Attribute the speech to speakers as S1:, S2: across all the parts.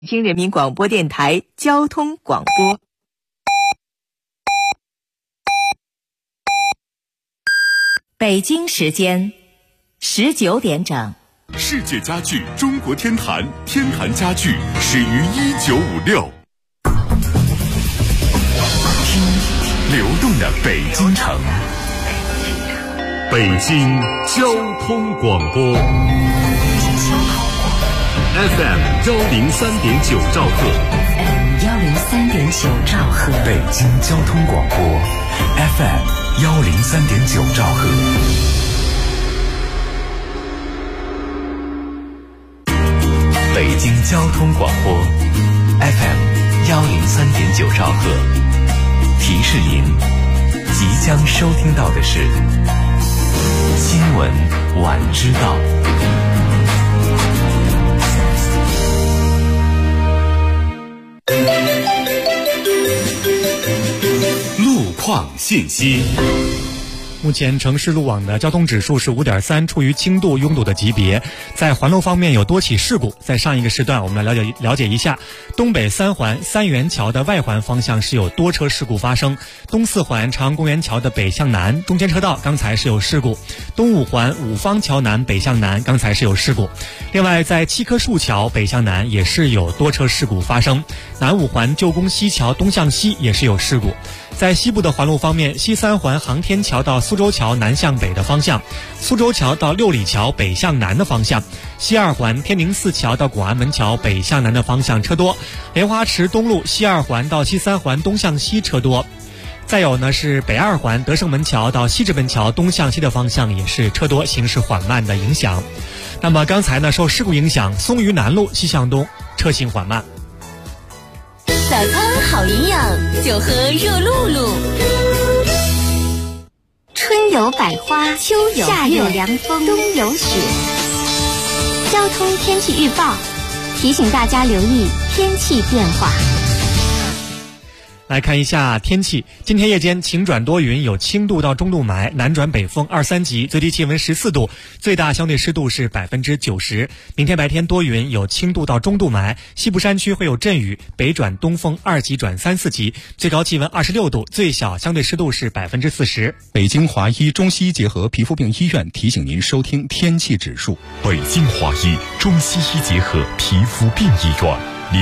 S1: 北京人民广播电台交通广播。北京时间19点整。
S2: 世界家具中国天坛，天坛家具始于1956。听流动的北京城，北京交通广播 FM 103.9兆赫，
S3: 103.9兆赫，
S2: 北京交通广播 FM 103.9兆赫。北京交通广播 FM 103.9兆赫，提示您即将收听到的是新闻晚知道。路况信息。
S4: 目前城市路网的交通指数是 5.3， 处于轻度拥堵的级别。在环路方面有多起事故，在上一个时段我们来了解一下。东北三环三元桥的外环方向是有多车事故发生，东四环长安公园桥的北向南中间车道刚才是有事故，东五环五方桥南北向南刚才是有事故。另外在七棵树桥北向南也是有多车事故发生，南五环旧宫西桥东向西也是有事故。在西部的环路方面，西三环航天桥到苏州桥南向北的方向，苏州桥到六里桥北向南的方向，西二环天宁寺桥到广安门桥北向南的方向车多，莲花池东路西二环到西三环东向西车多。再有呢是北二环德胜门桥到西直门桥东向西的方向也是车多，行驶缓慢的影响。那么刚才呢受事故影响，松榆南路西向东车行缓慢。
S3: 早餐好营养，就喝热露露。春有百花，秋有夏有凉风，冬有雪。交通天气预报提醒大家留意天气变化。
S4: 来看一下天气，今天夜间晴转多云，有轻度到中度霾，南转北风2、3级，最低气温14度，最大相对湿度是90%。明天白天多云，有轻度到中度霾，西部山区会有阵雨，北转东风2级转3、4级，最高气温26度，最小相对湿度是40%。
S5: 北京华医中西医结合皮肤病医院提醒您收听天气指数。
S2: 北京华医中西医结合皮肤病医院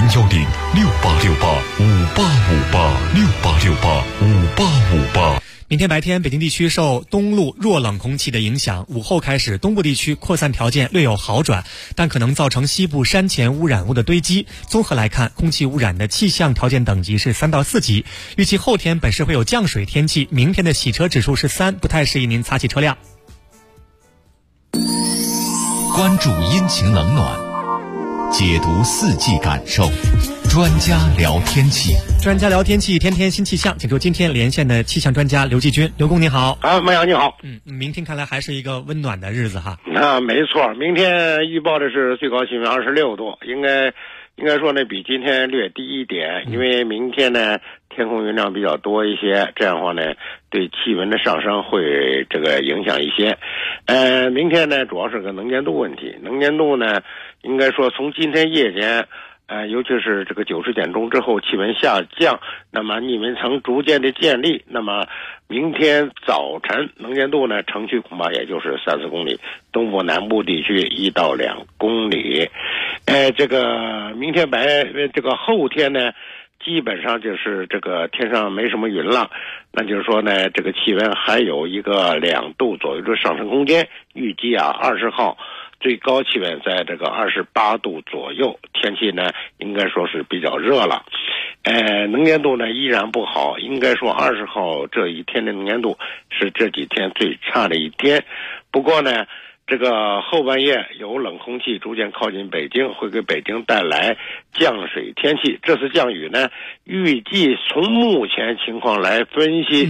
S2: ，010-6868-5858，6868-5858。
S4: 明天白天，北京地区受东路弱冷空气的影响，午后开始东部地区扩散条件略有好转，但可能造成西部山前污染物的堆积。综合来看，空气污染的气象条件等级是3到4级。预计后天本市会有降水天气，明天的洗车指数是3，不太适宜您擦洗车辆。
S2: 关注阴晴冷暖，解读四季感受，专家聊天气。
S4: 专家聊天气，天天新气象，请出今天连线的气象专家刘继军。刘工你好。
S6: 麦阳你好。
S4: 明天看来还是一个温暖的日子哈。
S6: 没错，明天预报的是最高气温26度，应该说呢比今天略低一点，因为明天呢天空云量比较多一些，这样的话呢对气温的上升会影响一些。明天呢主要是个能见度问题，能见度呢应该说从今天夜间尤其是90点钟之后气温下降，那么逆温层逐渐的建立，那么明天早晨能见度呢城区恐怕也就是3-4公里，东部南部地区1到2公里。明天后天呢基本上就是天上没什么云了，那就是说呢气温还有一个2度左右的上升空间，预计20号最高气温在28度左右，天气呢应该说是比较热了。能见度呢依然不好，应该说20号这一天的能见度是这几天最差的一天。不过呢后半夜有冷空气逐渐靠近北京，会给北京带来降水天气。这次降雨呢预计从目前情况来分析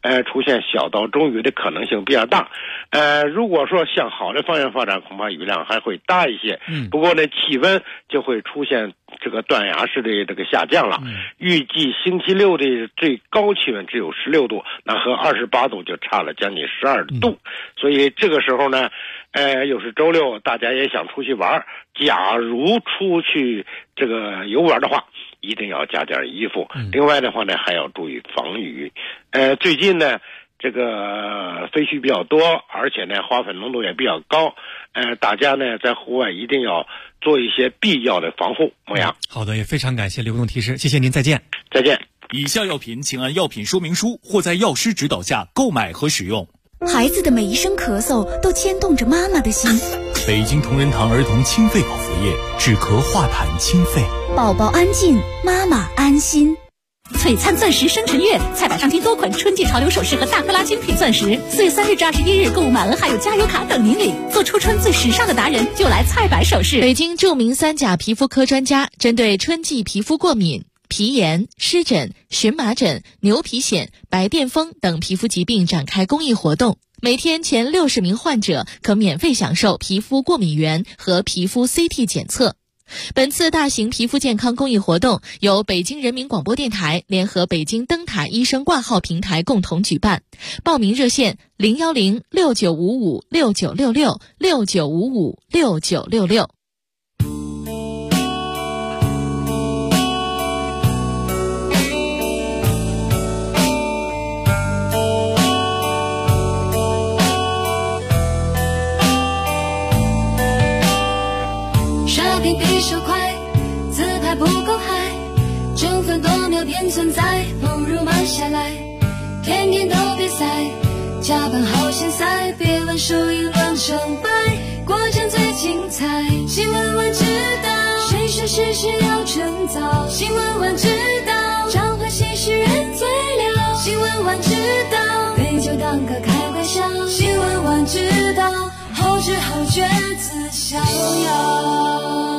S6: 出现小到中雨的可能性比较大。如果说向好的方向发展，恐怕雨量还会大一些。不过呢，气温就会出现这个断崖式的这个下降了。预计星期六的最高气温只有16度，那和28度就差了将近12度。所以这个时候呢，又是周六，大家也想出去玩，假如出去这个游玩的话，一定要加点衣服。另外的话呢，还要注意防雨。最近呢，这个飞絮比较多，而且呢花粉浓度也比较高。大家呢在户外一定要做一些必要的防护。牧羊。
S4: 好的，也非常感谢刘工提示，谢谢您，再见。
S6: 再见。
S7: 以下药品请按药品说明书或在药师指导下购买和使用。
S8: 孩子的每一声咳嗽都牵动着妈妈的心。
S7: 北京同仁堂儿童清肺口服液，止咳化痰清肺。
S8: 宝宝安静，妈妈安心。
S1: 璀璨钻石生辰月，菜百上新多款春季潮流首饰和大克拉精品钻石，4月3日至21日购物满额还有加油卡等您领。做初春最时尚的达人，就来菜百首饰。
S9: 北京著名3甲皮肤科专家针对春季皮肤过敏、皮炎、湿疹、荨麻疹、牛皮癣、白癜风等皮肤疾病展开公益活动，每天前60名患者可免费享受皮肤过敏原和皮肤 CT 检测。本次大型皮肤健康公益活动由北京人民广播电台联合北京灯塔医生挂号平台共同举办，报名热线0106955696669556966。
S10: 比手快，自拍不够嗨，争分夺秒便存在，不如慢下来，天天都比赛，加班好现在，别问输赢论成败，过程最精彩，新闻晚知道，谁说事实要趁早，新闻晚知道，召唤新诗人最了，新闻晚知道，杯酒当歌开玩笑，新闻晚知道，后知后觉自逍遥。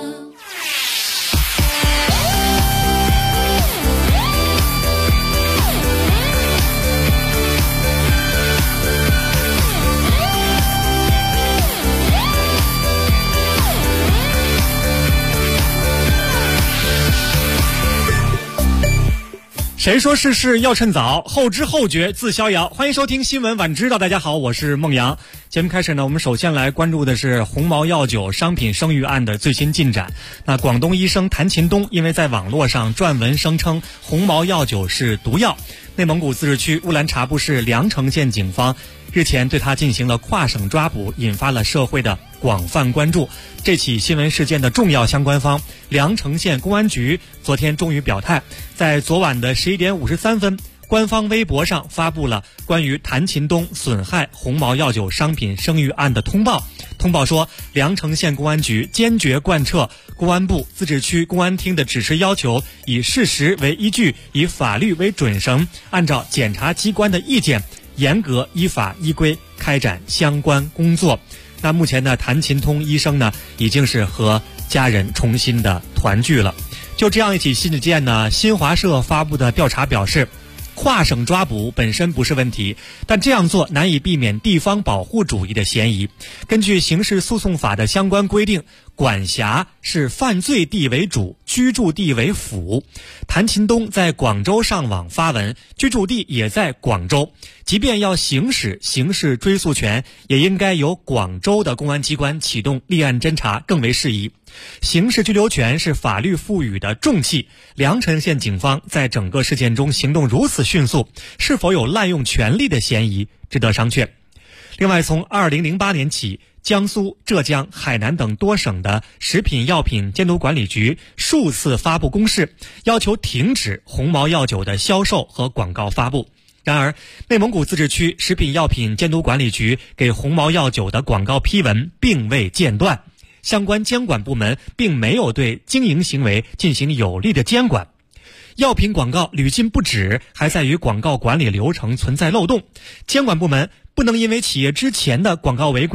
S4: 谁说事事要趁早，后知后觉自逍遥。欢迎收听新闻晚知道，大家好，我是孟阳。节目开始呢，我们首先来关注的是鸿茅药酒商品声誉案的最新进展。那广东医生谭勤东因为在网络上撰文声称鸿茅药酒是毒药，内蒙古自治区乌兰察布市凉城县警方日前对他进行了跨省抓捕，引发了社会的广泛关注。这起新闻事件的重要相关方凉城县公安局昨天终于表态，在昨晚的11点53分，官方微博上发布了关于谭勤东损害鸿茅药酒商品声誉案的通报。通报说，凉城县公安局坚决贯彻公安部自治区公安厅的指示要求，以事实为依据，以法律为准绳，按照检察机关的意见，严格依法依规开展相关工作。那目前呢，谭勤东医生呢已经是和家人重新的团聚了。就这样一起事件呢，新华社发布的调查表示，跨省抓捕本身不是问题，但这样做难以避免地方保护主义的嫌疑。根据刑事诉讼法的相关规定，管辖是犯罪地为主，居住地为辅。谭勤东在广州上网发文，居住地也在广州，即便要行使刑事追诉权，也应该由广州的公安机关启动立案侦查更为适宜。刑事拘留权是法律赋予的重器，凉城县警方在整个事件中行动如此迅速，是否有滥用权力的嫌疑，值得商榷。另外，从2008年起，江苏、浙江、海南等多省的食品药品监督管理局数次发布公示，要求停止鸿茅药酒的销售和广告发布。然而，内蒙古自治区食品药品监督管理局给鸿茅药酒的广告批文并未间断，相关监管部门并没有对经营行为进行有力的监管。药品广告屡禁不止，还在于广告管理流程存在漏洞。监管部门不能因为企业之前的广告违规，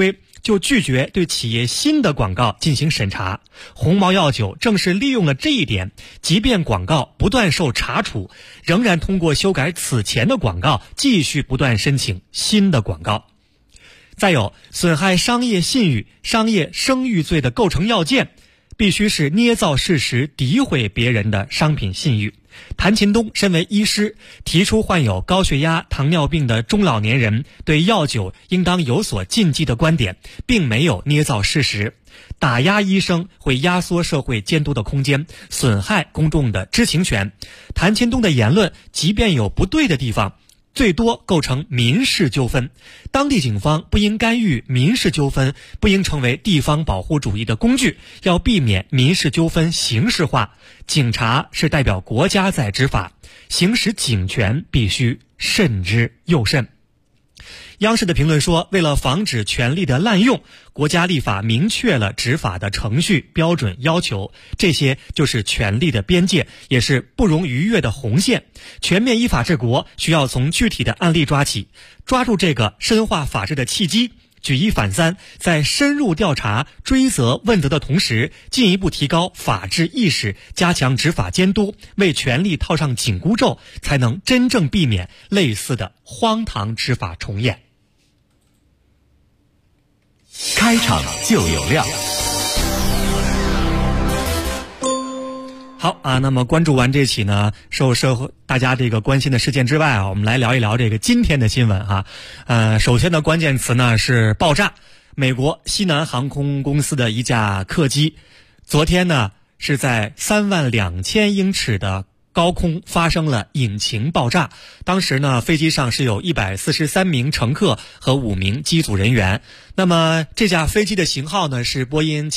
S4: 就拒绝对企业新的广告进行审查。鸿茅药酒正是利用了这一点，即便广告不断受查处，仍然通过修改此前的广告继续不断申请新的广告。再有，损害商业信誉、商业声誉罪的构成要件必须是捏造事实、诋毁别人的商品信誉。谭勤东身为医师，提出患有高血压、糖尿病的中老年人对药酒应当有所禁忌的观点，并没有捏造事实。打压医生会压缩社会监督的空间，损害公众的知情权。谭勤东的言论即便有不对的地方，最多构成民事纠纷，当地警方不应干预民事纠纷，不应成为地方保护主义的工具，要避免民事纠纷刑事化。警察是代表国家在执法，行使警权必须慎之又慎。央视的评论说，为了防止权力的滥用，国家立法明确了执法的程序、标准、要求，这些就是权力的边界，也是不容逾越的红线。全面依法治国需要从具体的案例抓起，抓住这个深化法治的契机，举一反三，在深入调查、追责问责的同时，进一步提高法治意识，加强执法监督，为权力套上紧箍咒，才能真正避免类似的荒唐执法重演。
S2: 开场就有料。
S4: 好啊，那么关注完这起呢受社会大家这个关心的事件之外啊，我们来聊一聊这个今天的新闻哈。首先的关键词呢是爆炸。美国西南航空公司的一架客机，昨天呢是在32000英尺的高空发生了引擎爆炸。当时呢，飞机上是有143名乘客和5名机组人员。那么这架飞机的型号呢是波音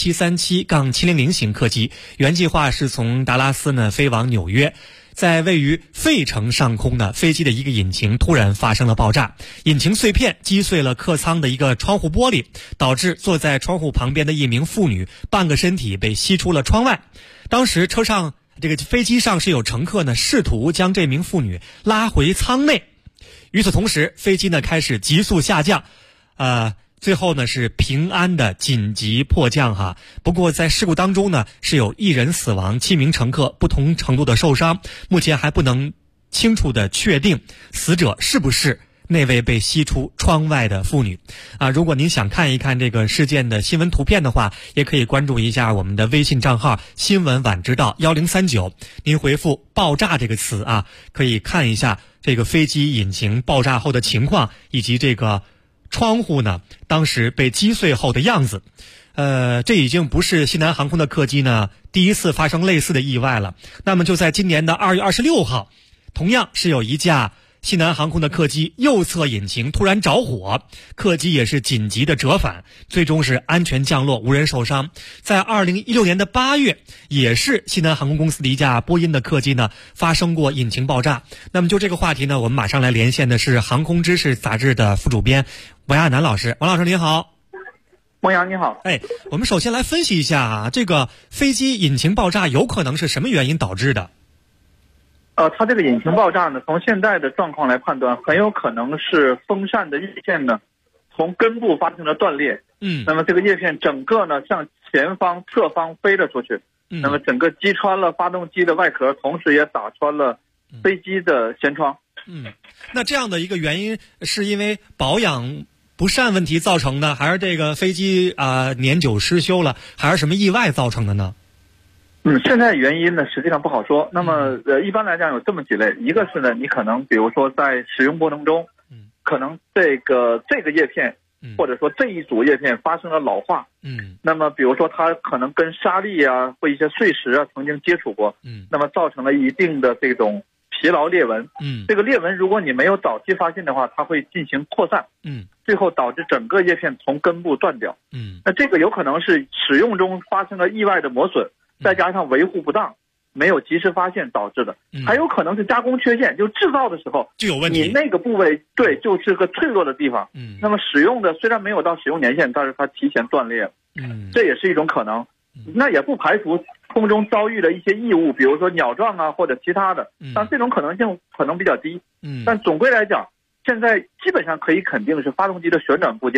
S4: 737-700型客机，原计划是从达拉斯呢飞往纽约。在位于费城上空呢，飞机的一个引擎突然发生了爆炸，引擎碎片击碎了客舱的一个窗户玻璃，导致坐在窗户旁边的一名妇女半个身体被吸出了窗外。当时这个飞机上是有乘客呢试图将这名妇女拉回舱内。与此同时，飞机呢开始急速下降，最后呢是平安的紧急迫降哈。不过在事故当中呢是有1人死亡，7名乘客不同程度的受伤，目前还不能清楚的确定死者是不是那位被吸出窗外的妇女啊。如果您想看一看这个事件的新闻图片的话，也可以关注一下我们的微信账号新闻晚知道1039，您回复爆炸这个词啊，可以看一下这个飞机引擎爆炸后的情况，以及这个窗户呢当时被击碎后的样子。这已经不是西南航空的客机呢第一次发生类似的意外了。那么就在今年的2月26号，同样是有一架西南航空的客机右侧引擎突然着火，客机也是紧急的折返，最终是安全降落，无人受伤。在2016年的8月，也是西南航空公司的一架波音的客机呢发生过引擎爆炸。那么就这个话题呢，我们马上来连线的是航空知识杂志的副主编王亚楠老师。王老师您好。
S11: 孟阳你好。
S4: 我们首先来分析一下啊，这个飞机引擎爆炸有可能是什么原因导致的？
S11: 它这个引擎爆炸呢，从现在的状况来判断，很有可能是风扇的叶片呢从根部发生了断裂。那么这个叶片整个呢向前方、侧方飞了出去。那么整个击穿了发动机的外壳，同时也打穿了飞机的舷窗。
S4: 那这样的一个原因是因为保养不善问题造成的，还是这个飞机年久失修了，还是什么意外造成的呢？
S11: 现在原因呢实际上不好说。那么一般来讲有这么几类，一个是呢你可能比如说在使用过程中，可能这个叶片或者说这一组叶片发生了老化。那么比如说它可能跟沙粒啊或一些碎石啊曾经接触过，那么造成了一定的这种疲劳裂纹。这个裂纹如果你没有早期发现的话，它会进行扩散。最后导致整个叶片从根部断掉。那这个有可能是使用中发生了意外的磨损，再加上维护不当，没有及时发现导致的。还有可能是加工缺陷，就制造的时候
S4: 就有问题，
S11: 你那个部位就是个脆弱的地方。那么使用的虽然没有到使用年限，但是它提前断裂了。这也是一种可能。那也不排除空中遭遇了一些异物，比如说鸟撞啊或者其他的，但这种可能性可能比较低。但总归来讲，现在基本上可以肯定是发动机的旋转部件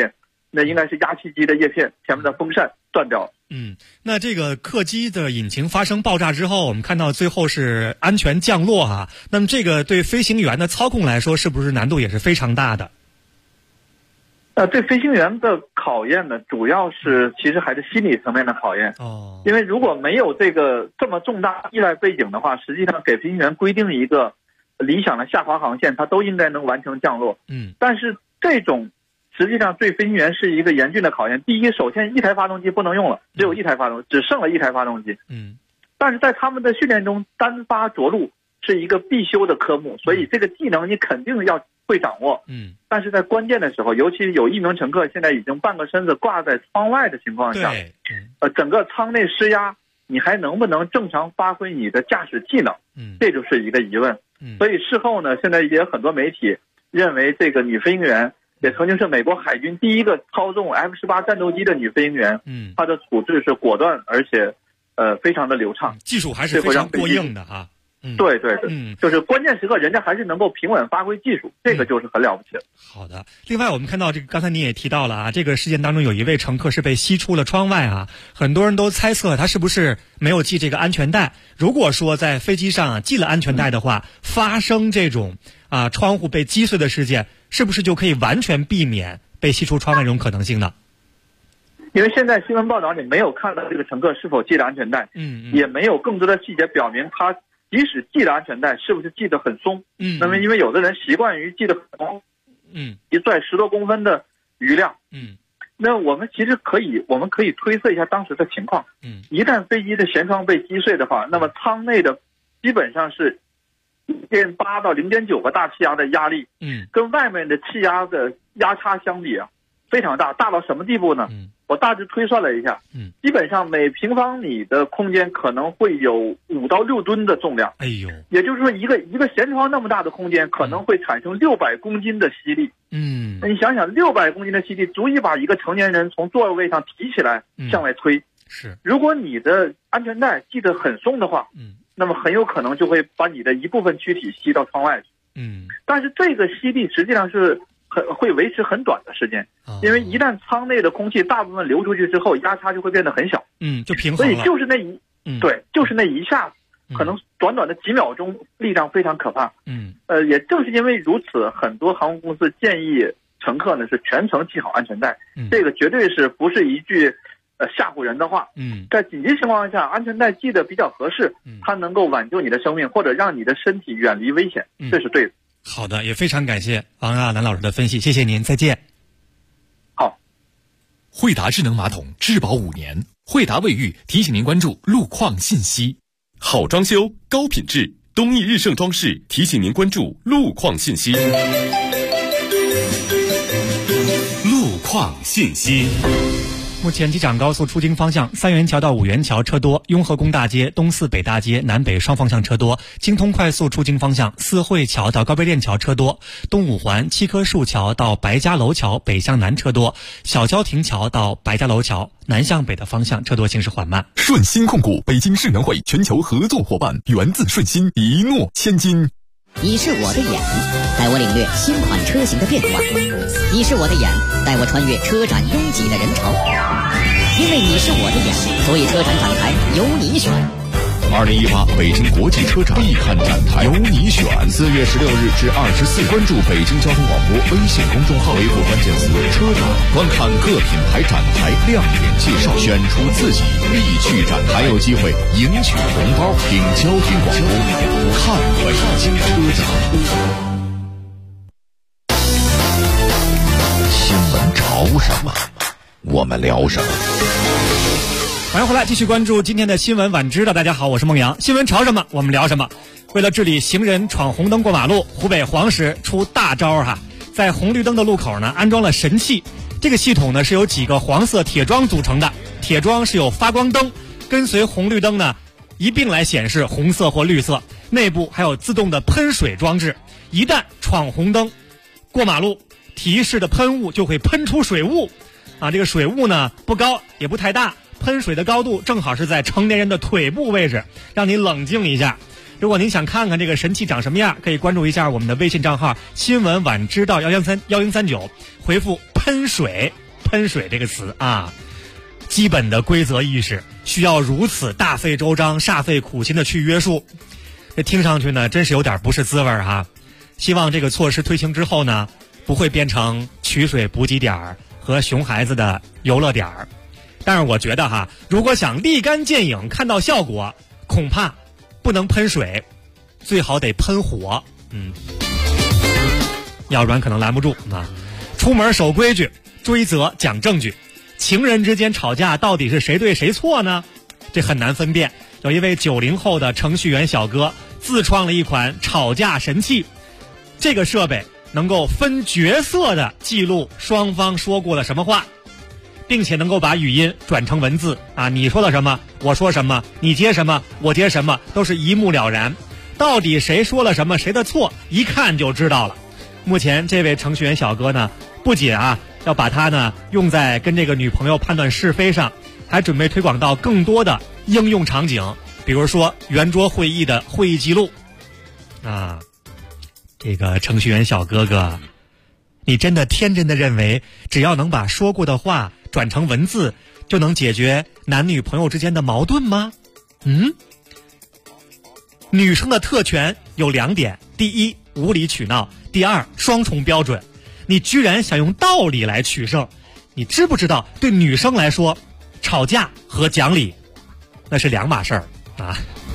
S11: 那应该是压气机的叶片前面的风扇断掉了。
S4: 那这个客机的引擎发生爆炸之后，我们看到最后是安全降落哈。那么这个对飞行员的操控来说，是不是难度也是非常大的？
S11: 对飞行员的考验呢，主要是其实还是心理层面的考验。因为如果没有这么重大意外背景的话，实际上给飞行员规定一个理想的下滑航线，他都应该能完成降落。但是这种实际上对飞行员是一个严峻的考验。第一，首先一台发动机不能用了，只有一台发动机，只剩了一台发动机。但是在他们的训练中，单发着陆是一个必修的科目，所以这个技能你肯定要会掌握。但是在关键的时候，尤其有一名乘客现在已经半个身子挂在窗外的情况下，整个舱内施压，你还能不能正常发挥你的驾驶技能？这就是一个疑问。所以事后呢，现在也有很多媒体认为这个女飞行员也曾经是美国海军第一个操纵 F-18战斗机的女飞行员。她的处置是果断而且非常的流畅，
S4: 技术还是非常过硬的哈。
S11: 对，就是关键时刻人家还是能够平稳发挥技术，这个就是很了不起的。
S4: 好的。另外我们看到这个刚才你也提到了啊，这个事件当中有一位乘客是被吸出了窗外啊，很多人都猜测他是不是没有系这个安全带。如果说在飞机上系了安全带的话，发生这种窗户被击碎的事件，是不是就可以完全避免被吸出窗外这种可能性呢？
S11: 因为现在新闻报道里没有看到这个乘客是否系了安全带，也没有更多的细节表明他即使系了安全带是不是系得很松。那么因为有的人习惯于系得很松，一拽10多公分的余量。那我们其实可以推测一下当时的情况。一旦飞机的舷窗被击碎的话，那么舱内的基本上是0.8到0.9个大气压的压力，跟外面的气压的压差相比非常大，大到什么地步呢？我大致推算了一下，基本上每平方米的空间可能会有5到6吨的重量。也就是说一个舷窗那么大的空间可能会产生600公斤的吸力。那你想想600公斤的吸力足以把一个成年人从座位上提起来向外推。如果你的安全带系得很松的话，那么很有可能就会把你的一部分躯体吸到窗外去。但是这个吸力实际上是会维持很短的时间，因为一旦舱内的空气大部分流出去之后，压差就会变得很小，
S4: 就平衡了。
S11: 所以就是那一下，可能短短的几秒钟，力量非常可怕。也正是因为如此，很多航空公司建议乘客呢是全程系好安全带，这个绝对是不是一句吓唬人的话。在紧急情况下，安全带系得比较合适，它能够挽救你的生命，或者让你的身体远离危险，这是对的。
S4: 好的，也非常感谢王亚楠老师的分析，谢谢您，再见。
S11: 好。
S7: 惠达智能马桶质保5年，惠达卫浴提醒您关注路况信息。好装修高品质，东义日盛装饰提醒您关注路况信息。路况信息。
S4: 目前机场高速出京方向三元桥到五元桥车多，雍和宫大街、东四北大街南北双方向车多；京通快速出京方向四惠桥到高碑店桥车多，东五环七棵树桥到白家楼桥北向南车多，小郊亭桥到白家楼桥南向北的方向车多，行驶缓慢。
S12: 顺心控股北京世能会全球合作伙伴，源自顺心，一诺千金。
S13: 你是我的眼，带我领略新款车型的变化；你是我的眼，带我穿越车展拥挤的人潮。因为你是我的眼，所以车展展台由你选。
S12: 2018北京国际车展必看展台，由你选。4月16日至24日，关注北京交通广播微信公众号，回复关键词“车展”，观看各品牌展台亮点介绍，选出自己必去展台，还有机会赢取红包。听交通广播，看北京车展。新闻潮什么，我们聊什么。
S4: 欢迎回来，继续关注今天的新闻晚知道。大家好，我是孟阳。新闻潮什么，我们聊什么。为了治理行人闯红灯过马路，湖北黄石出大招哈，在红绿灯的路口呢安装了神器。这个系统呢是由几个黄色铁桩组成的，铁桩是有发光灯，跟随红绿灯呢一并来显示红色或绿色，内部还有自动的喷水装置，一旦闯红灯过马路，提示的喷雾就会喷出水雾啊。这个水雾呢不高也不太大，喷水的高度正好是在成年人的腿部位置，让你冷静一下。如果您想看看这个神器长什么样，可以关注一下我们的微信账号新闻晚知道1139139，回复喷水喷水这个词啊。基本的规则意识需要如此大费周章、煞费苦心的去约束，这听上去呢，真是有点不是滋味哈。希望这个措施推行之后呢，不会变成取水补给点和熊孩子的游乐点。但是我觉得哈，如果想立竿见影看到效果，恐怕不能喷水，最好得喷火，要不然可能拦不住啊。出门守规矩，追责讲证据。情人之间吵架到底是谁对谁错呢？这很难分辨。有一位90后的程序员小哥自创了一款吵架神器，这个设备能够分角色的记录双方说过了什么话，并且能够把语音转成文字啊，你说了什么，我说什么，你接什么，我接什么，都是一目了然。到底谁说了什么，谁的错，一看就知道了。目前这位程序员小哥呢，不仅要把它呢用在跟这个女朋友判断是非上，还准备推广到更多的应用场景，比如说圆桌会议的会议记录啊。这个程序员小哥哥，你真的天真的认为只要能把说过的话转成文字就能解决男女朋友之间的矛盾吗？女生的特权有2点，第一，无理取闹，第二，双重标准。你居然想用道理来取胜，你知不知道对女生来说，吵架和讲理那是2码事儿啊。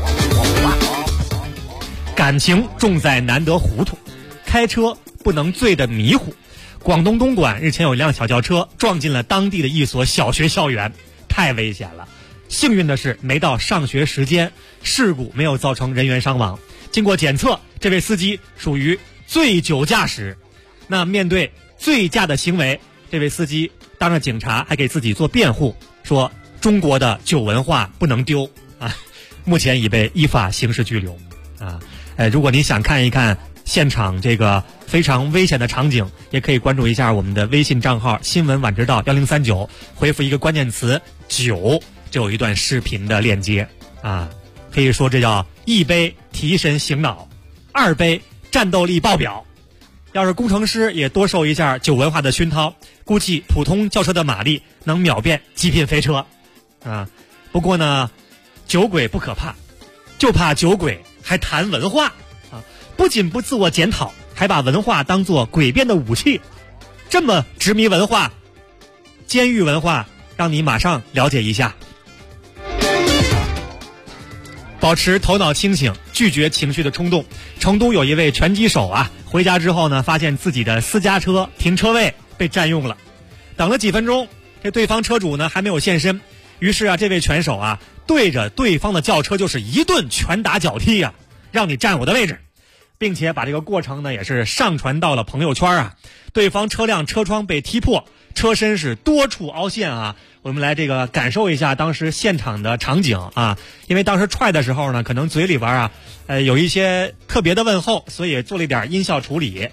S4: 感情重在难得糊涂，开车不能醉得迷糊。广东东莞日前有一辆小轿车撞进了当地的一所小学校园，太危险了。幸运的是没到上学时间，事故没有造成人员伤亡。经过检测，这位司机属于醉酒驾驶。那面对醉驾的行为，这位司机当着警察还给自己做辩护，说中国的酒文化不能丢啊，目前已被依法刑事拘留啊。如果你想看一看现场这个非常危险的场景，也可以关注一下我们的微信账号新闻晚知道1039，回复一个关键词酒，就有一段视频的链接啊。可以说这叫1杯提神醒脑，2杯战斗力爆表。要是工程师也多受一下酒文化的熏陶，估计普通轿车的马力能秒变极品飞车啊。不过呢，酒鬼不可怕，就怕酒鬼还谈文化啊！不仅不自我检讨，还把文化当作诡辩的武器。这么执迷文化，监狱文化，让你马上了解一下。保持头脑清醒，拒绝情绪的冲动。成都有一位拳击手回家之后呢，发现自己的私家车停车位被占用了，等了几分钟，这对方车主呢还没有现身，于是这位拳手对着对方的轿车就是一顿拳打脚踢让你占我的位置，并且把这个过程呢也是上传到了朋友圈对方车辆车窗被踢破，车身是多处凹陷我们来这个感受一下当时现场的场景因为当时踹的时候呢，可能嘴里边有一些特别的问候，所以做了一点音效处理。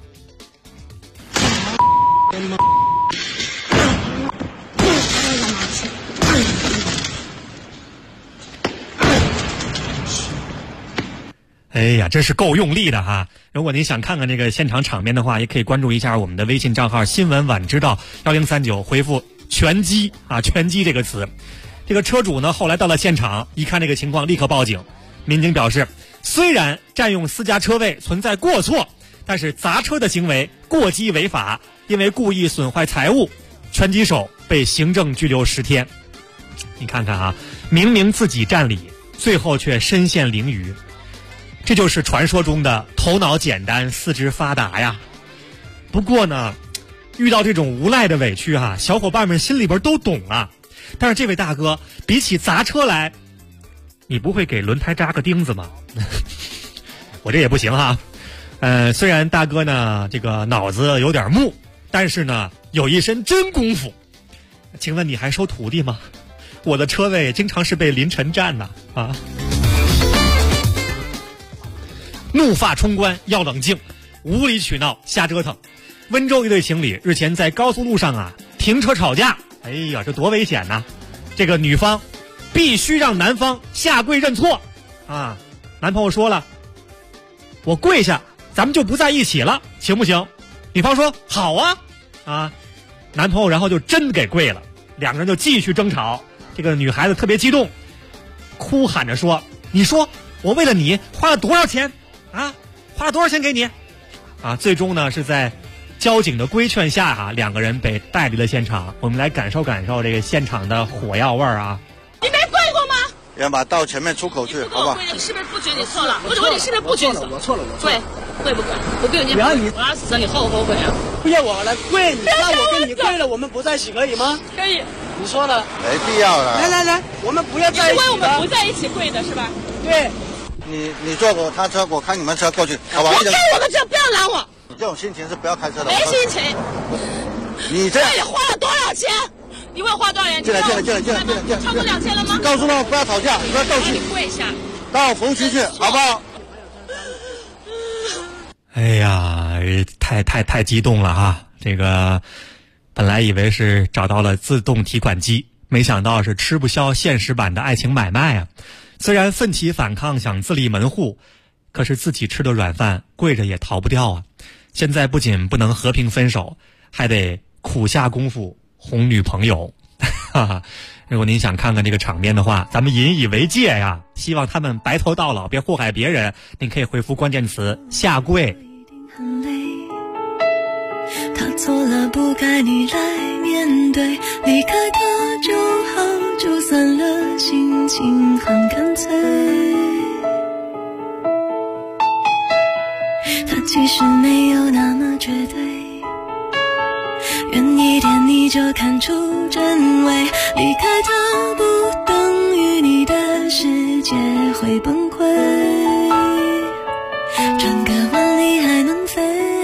S4: 哎呀，真是够用力的如果您想看看这个现场场面的话，也可以关注一下我们的微信账号新闻晚知道1039，回复拳击拳击这个词。这个车主呢后来到了现场，一看这个情况立刻报警。民警表示，虽然占用私家车位存在过错，但是砸车的行为过激违法，因为故意损坏财物，拳击手被行政拘留10天。你看看明明自己占理，最后却身陷囹圄。这就是传说中的头脑简单四肢发达呀。不过呢，遇到这种无赖的委屈小伙伴们心里边都懂但是这位大哥比起砸车来，你不会给轮胎扎个钉子吗？我这也不行虽然大哥呢这个脑子有点木，但是呢有一身真功夫。请问你还收徒弟吗？我的车位经常是被凌晨占的怒发冲冠要冷静，无理取闹瞎折腾。温州一对情侣日前在高速路上停车吵架，哎呀，这多危险呐！这个女方必须让男方下跪认错男朋友说了，我跪下咱们就不在一起了，行不行？女方说好男朋友然后就真给跪了，两个人就继续争吵。这个女孩子特别激动，哭喊着说：“你说我为了你花了多少钱啊？花了多少钱给你？”啊，最终呢是在交警的规劝下啊，两个人被带离了现场。我们来感受感受这个现场的火药味儿啊！
S14: 你没跪过吗？
S15: 要把到前面出口去，好不好？
S14: 你是不是不觉得你错了？我问你是不是不觉得？
S15: 我错了。
S14: 跪不跪？我跪你。不要你，我要死了，你后不后悔啊？
S16: 不要我来跪你，那我跟你跪了，我们不在一起可以吗？
S14: 可以。
S16: 你说呢？
S15: 没必要了。
S16: 来，我们不要在一起。
S14: 因为我们不在一起跪的是吧？
S16: 对。
S15: 你坐过他车，我开你们车过去，好吧？
S14: 我开我的车，不要拦我。
S15: 你这种心情是不要开车的。
S14: 没心情。
S15: 你这样。
S14: 你花了多少钱？你问我花多少钱？
S15: 进来，超
S14: 过2000了吗？
S15: 告诉他不要吵架，不要斗气。
S14: 你跪下。
S15: 到服务区去，好不好？
S4: 哎呀，太激动了哈！这个本来以为是找到了自动提款机，没想到是吃不消现实版的爱情买卖啊！虽然奋起反抗，想自立门户，可是自己吃的软饭跪着也逃不掉啊！现在不仅不能和平分手，还得苦下功夫哄女朋友。哈哈，如果您想看看这个场面的话，咱们引以为戒呀！希望他们白头到老，别祸害别人。您可以回复关键词下跪。
S10: 他错了，不该你来面对，离开他就好，就算了，心情很干脆。他其实没有那么绝对，远一点你就看出真伪，离开他不等于你的世界会崩溃，转个弯你还能飞，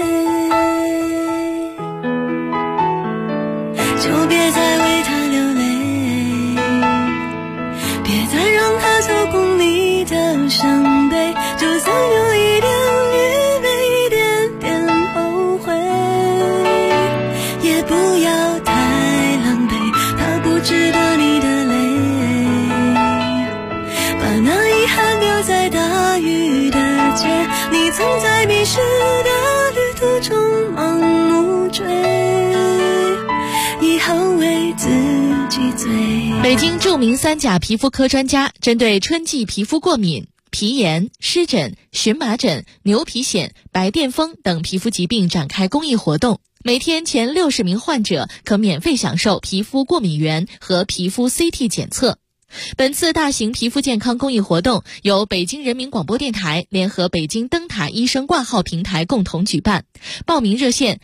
S10: 就别再为他流泪，别再让他操控你的伤悲，就算有一点愚昧，一点点后悔，也不要太狼狈，他不值得你的泪，把那遗憾留在大雨的街，你曾在迷失的旅途中盲目追，以后为自己醉。
S9: 北京著名3甲皮肤科专家针对春季皮肤过敏、皮炎、湿疹、荨麻疹、牛皮癣、白癜风等皮肤疾病展开公益活动，每天前60名患者可免费享受皮肤过敏原和皮肤 CT 检测。本次大型皮肤健康公益活动由北京人民广播电台联合北京灯塔医生挂号平台共同举办，报名热线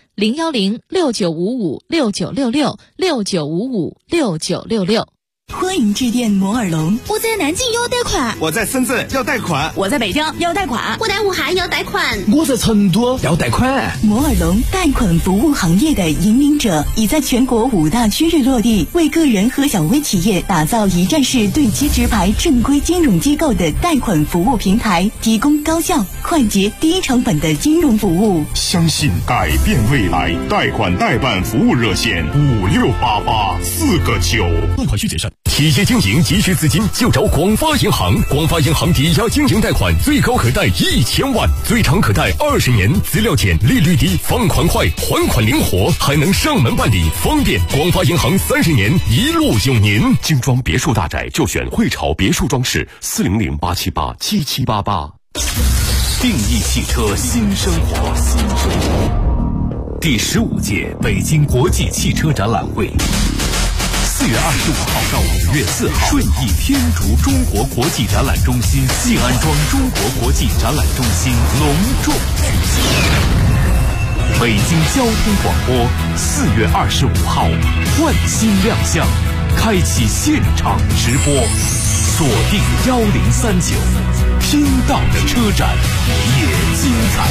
S9: 010-6955-6966，6955-6966。
S17: 欢迎致电摩尔龙。
S18: 我在南京要贷款，
S19: 我在深圳要贷款，
S18: 我在北京要贷款，
S20: 我在武汉要贷款，
S19: 我在成都要贷款。
S17: 摩尔龙贷款服务行业的引领者，已在全国5大区域落地，为个人和小微企业打造一站式对接直排正规金融机构的贷款服务平台，提供高效、快捷、低成本的金融服务。
S12: 相信改变未来，贷款代办服务热线5688-4个9。
S7: 贷款需谨慎。企业经营急需资金就找广发银行，广发银行抵押经营贷款最高可贷1000万，最长可贷20年，资料简，利率低，放款快，还款灵活，还能上门办理，方便。广发银行30年一路有您。 精装别墅大宅就选汇潮别墅装饰，400-878-7788。定义汽车新生活，第15届北京国际汽车展览会。4月25号到5月4号，顺义天竺中国国际展览中心西安庄中国国际展览中心隆重举行。北京交通广播4月25号换新亮相，开启现场直播，锁定1039，听到的车展也精彩。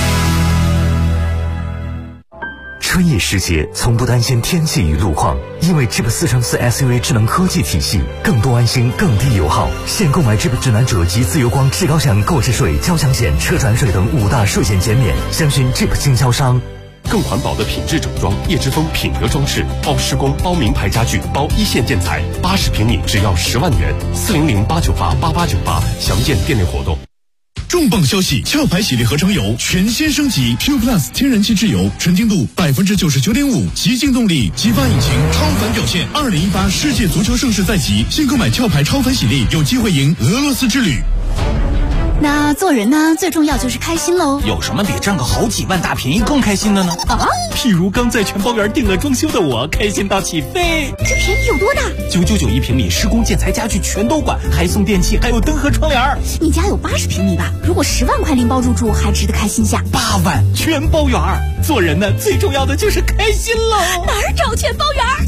S21: 春意时节，从不担心天气与路况，因为 Jeep 4乘4 SUV 智能科技体系，更多安心，更低油耗。现购买 Jeep 智南者及自由光至高享购置税、交强险、车船税等5大税险减免，详询 Jeep 经销商。
S7: 更环保的品质整装，叶之峰品德装饰包施工、包名牌家具、包一线建材，80平米只要10万元，400-898-8898，详见店内活动。
S20: 重磅消息，壳牌洗涤合成油全新升级 Q Plus 天然气质油，纯净度99.5%，极净动力，激发引擎，超凡表现。2018世界足球盛世在即，现购买壳牌超凡洗涤，有机会赢俄罗斯之旅。
S8: 那做人呢，最重要就是开心喽。
S22: 有什么比挣个好几万大便宜更开心的呢？
S8: 啊，
S22: 譬如刚在全包园订了装修的我，开心到起飞。
S8: 这便宜有多大
S22: ？999一平米，施工建材家具全都管，还送电器，还有灯和窗帘。
S8: 你家有80平米吧？如果10万块拎包入住，还值得开心下。
S22: 8万全包园，做人呢，最重要的就是开心喽。
S8: 哪儿找全包园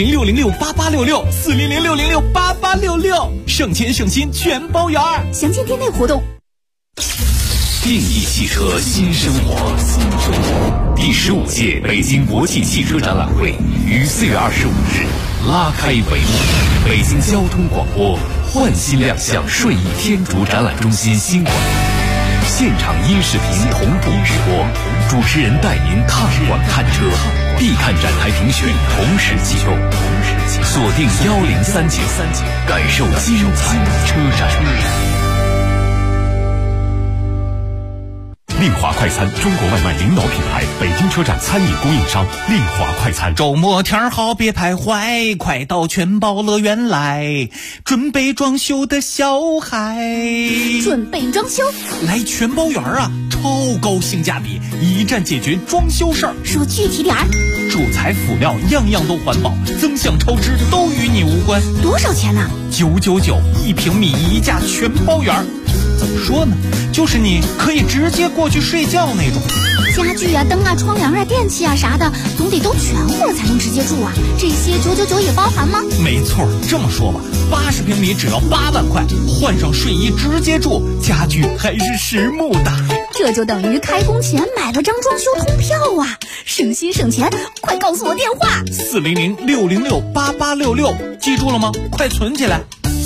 S22: ？400-606-8866，400-606-8866，省钱省心全包园。
S8: 详见店内活动。
S2: 定义汽车新生活，第15届北京国际汽车展览会于4月25日拉开帷幕。北京交通广播焕新亮相顺义天竺展览中心新馆，现场音视频同步直播，主持人带您踏馆看车，必看展台评选同时启动，锁定103.3，感受精彩车展。令华快餐，中国外卖领导品牌，北京车站餐饮供应商。令华快餐，
S22: 周末天好别徘徊，快到全包乐园来，准备装修的小孩。
S8: 准备装修？
S22: 来全包园啊，超高性价比，一站解决装修事儿。
S8: 说具体点儿。
S22: 主材辅料样样都环保，增项超支都与你无关。
S8: 多少钱呢
S22: ？999一平米一价全包园。怎么说呢？就是你可以直接过去睡觉那种。
S8: 家具啊、灯啊、窗帘啊、电器啊啥的，总得都全乎了才能直接住啊。这些999也包含吗？
S22: 没错，这么说吧，80平米只要8万块，换上睡衣直接住，家具还是实木的。
S8: 这就等于开工前买了张装修通票啊，省心省钱。快告诉我电话
S22: ：400-606-8866，记住了吗？快存起来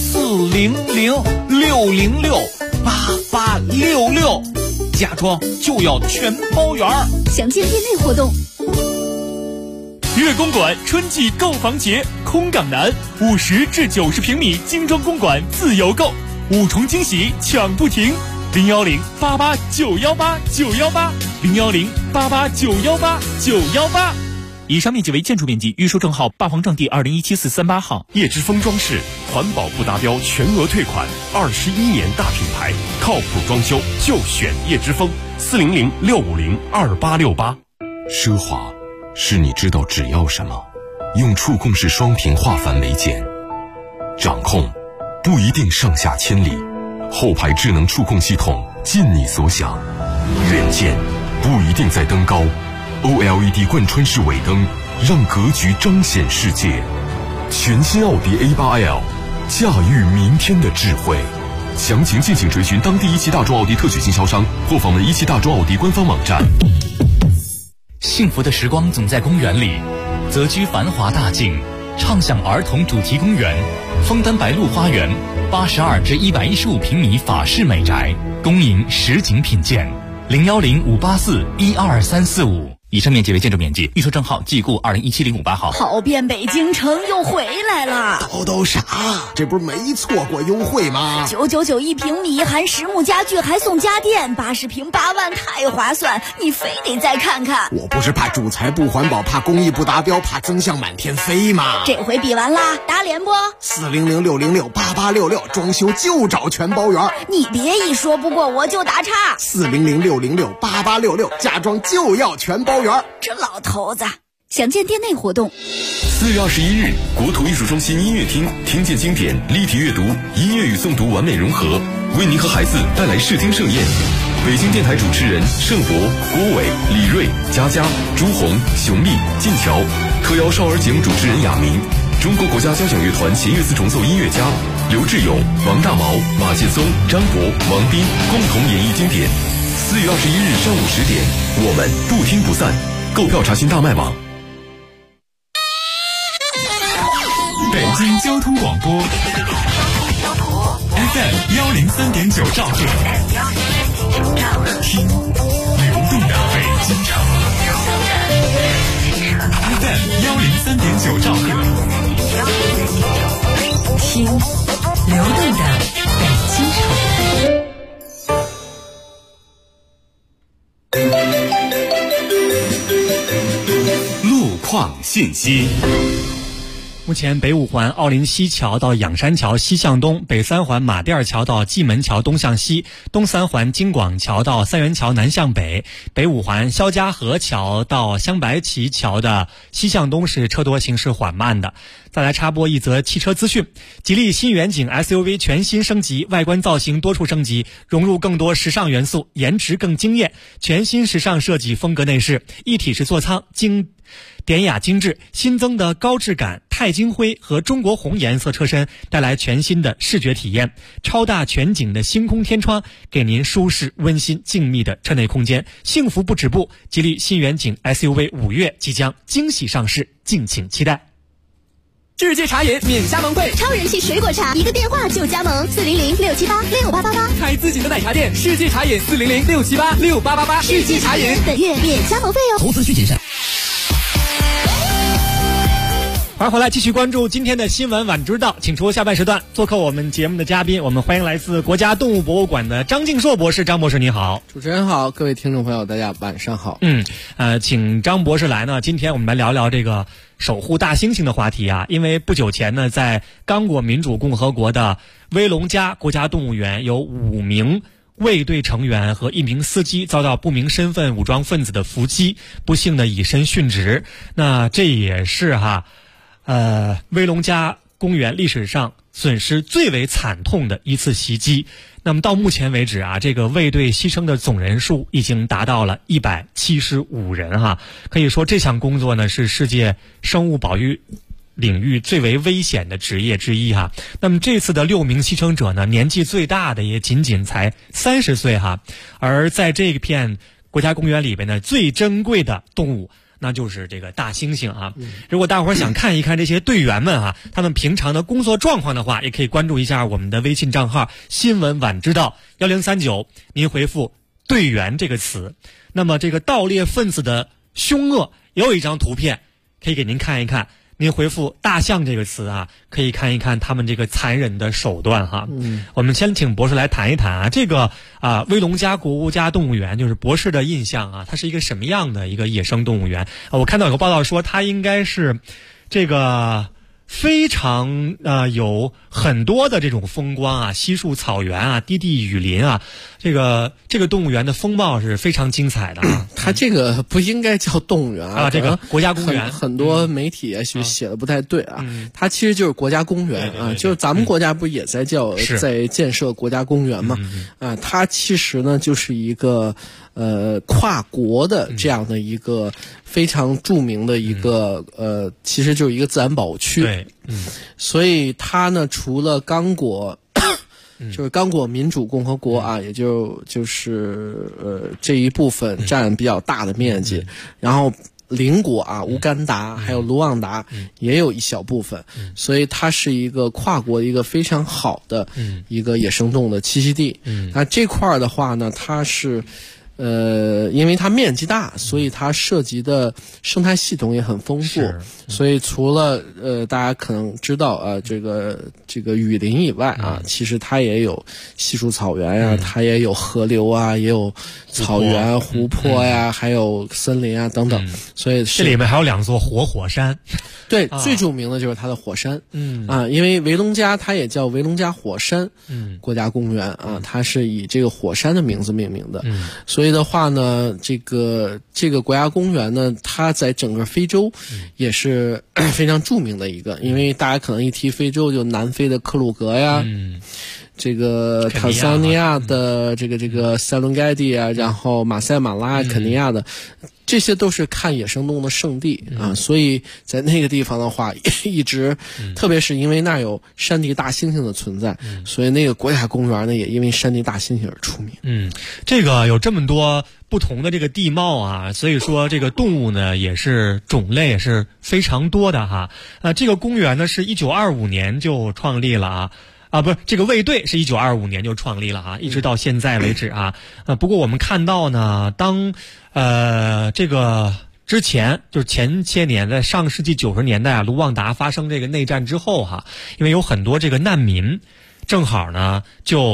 S22: ，400-606-8866，家装就要全包园。
S8: 详见店内活动。
S23: 悦公馆春季购房节，空港南50至90平米精装公馆自由购，5重惊喜抢不停。010-88-918-918，010-88-918-918。以上面积为建筑面积，预售证号8房证地2017438号。
S2: 叶之峰装饰，环保不达标全额退款，21年大品牌，靠谱装修就选叶之峰。400-650-2868。
S24: 奢华是你知道只要什么，用触控式双屏化繁为简。掌控不一定上下千里，后排智能触控系统尽你所想。远见不一定在登高， OLED 贯穿式尾灯让格局彰显世界。全新奥迪 A8L， 驾驭明天的智慧。详情敬请追寻当地一汽大众奥迪特许经销商或访问一汽大众奥迪官方网站。
S25: 幸福的时光总在公园里，择居繁华大境，畅享儿童主题公园，枫丹白露花园，82至115平米法式美宅，恭迎实景品鉴。010-584-12345。以上面积为建筑面积，预售证号即故2017058号。
S8: 跑遍北京城又回来了。
S26: 都啥？这不是没错过优惠吗
S8: ？999一平米，含实木家具还送家电，80平8万，太划算！你非得再看看。
S26: 我不是怕主材不环保，怕工艺不达标，怕增项满天飞吗？
S8: 这回比完啦，打脸不
S26: ？400-606-8866，装修就找全包园。
S8: 你别一说不过我就打岔。
S26: 400-606-8866，家装就要全包园。
S8: 这老头子。详见店内活动。
S24: 4月21日，国土艺术中心音乐厅，听见经典，立体阅读，音乐与诵读完美融合，为您和孩子带来视听盛宴。北京电台主持人盛博、郭伟、李锐、佳佳、朱红、熊丽、晋桥，特邀少儿节目主持人雅明，中国国家交响乐团弦乐四重奏音乐家刘志勇、王大毛、马建松、张博、王斌共同演绎经典。4月21日上午10点，我们不听不散。购票查询大麦网。
S23: 北京交通广播 FM 103.9兆赫，听流动的北京城。FM 103.9兆赫，听流动的北京城。
S24: 况信息。
S4: 目前北五环奥林西桥到仰山桥西向东，北三环马甸桥到蓟门桥东向西，东三环京广桥到三元桥南向北，北五环肖家河桥到香白旗桥的西向东是车多行驶缓慢的。再来插播一则汽车资讯，吉利新远景 SUV 全新升级，外观造型多处升级，融入更多时尚元素，颜值更惊艳，全新时尚设计风格内饰，一体式座舱，典雅精致，新增的高质感钛金灰和中国红颜色车身带来全新的视觉体验，超大全景的星空天窗给您舒适温馨静谧的车内空间，幸福不止步。吉利新远景 SUV 5月即将惊喜上市，敬请期待。
S1: 世界茶饮免加盟会，
S18: 超人气水果茶，一个电话就加盟，400-678-6888，
S1: 开自己的奶茶店。世界茶饮400-678-6888，世界茶饮
S18: 本月免加盟费哦，
S1: 投资需谨慎。
S4: 欢迎回来，继续关注今天的新闻晚知道，请出下半时段做客我们节目的嘉宾，我们欢迎来自国家动物博物馆的张敬硕博士。张博士你好。
S3: 主持人好，各位听众朋友大家晚上好。
S4: 请张博士来呢，今天我们来聊聊这个守护大猩猩的话题啊。因为不久前呢，在刚果民主共和国的威龙加国家动物园有5名卫队成员和1名司机遭到不明身份武装分子的伏击，不幸的以身殉职。那这也是威龙加公园历史上损失最为惨痛的一次袭击。那么到目前为止啊，这个卫队牺牲的总人数已经达到了175人哈。可以说这项工作呢是世界生物保育领域最为危险的职业之一哈。那么这次的6名牺牲者呢，年纪最大的也仅仅才30岁哈。而在这片国家公园里边呢，最珍贵的动物那就是这个大猩猩啊。如果大伙儿想看一看这些队员们啊，他们平常的工作状况的话，也可以关注一下我们的微信账号新闻晚知道1039，您回复队员这个词。那么这个盗猎分子的凶恶也有一张图片可以给您看一看，您回复大象这个词啊，可以看一看他们这个残忍的手段哈。我们先请博士来谈一谈啊，这个威龙加国家动物园，就是博士的印象啊，它是一个什么样的一个野生动物园？我看到有个报道说，它应该是这个非常有很多的这种风光啊，稀树草原啊，低地雨林啊，这个动物园的风貌是非常精彩的啊。
S3: 它这个不应该叫动物园啊，
S4: 这个国家公园，
S3: 很多媒体也许写的不太对啊。它其实就是国家公园啊，就是咱们国家不也在在建设国家公园吗？它其实呢就是一个跨国的这样的一个非常著名的一个其实就是一个自然保护区。
S4: 对，
S3: 所以它呢除了刚果就是刚果民主共和国啊，也就是这一部分占比较大的面积，然后邻国啊，乌干达还有卢旺达也有一小部分，所以它是一个跨国一个非常好的一个野生动物的栖息地。那这块的话呢，它是因为它面积大，所以它涉及的生态系统也很丰富。所以除了大家可能知道啊，这个雨林以外啊，其实它也有稀树草原啊，它也有河流啊，也有草原、湖泊呀，还有森林啊等等。所以
S4: 这里面还有2座火山。
S3: 对，最著名的就是它的火山。因为维隆加它也叫维隆加火山国家公园啊，它是以这个火山的名字命名的。所以的话呢，这个国家公园呢，它在整个非洲也是非常著名的一个，因为大家可能一提非洲就南非的克鲁格呀，这个坦桑尼亚的这个塞伦盖蒂啊，然后马赛马拉、肯尼亚的。这些都是看野生动物的圣地啊，所以在那个地方的话，一直，特别是因为那有山地大猩猩的存在，所以那个国家公园呢，也因为山地大猩猩而出名。
S4: 这个有这么多不同的这个地貌啊，所以说这个动物呢，也是种类也是非常多的哈。这个公园呢是1925年就创立了不是，这个卫队是1925年就创立了啊，一直到现在为止啊。不过我们看到呢，当这个之前就是前些年，在上世纪90年代啊，卢旺达发生这个内战之后哈，因为有很多这个难民，正好呢就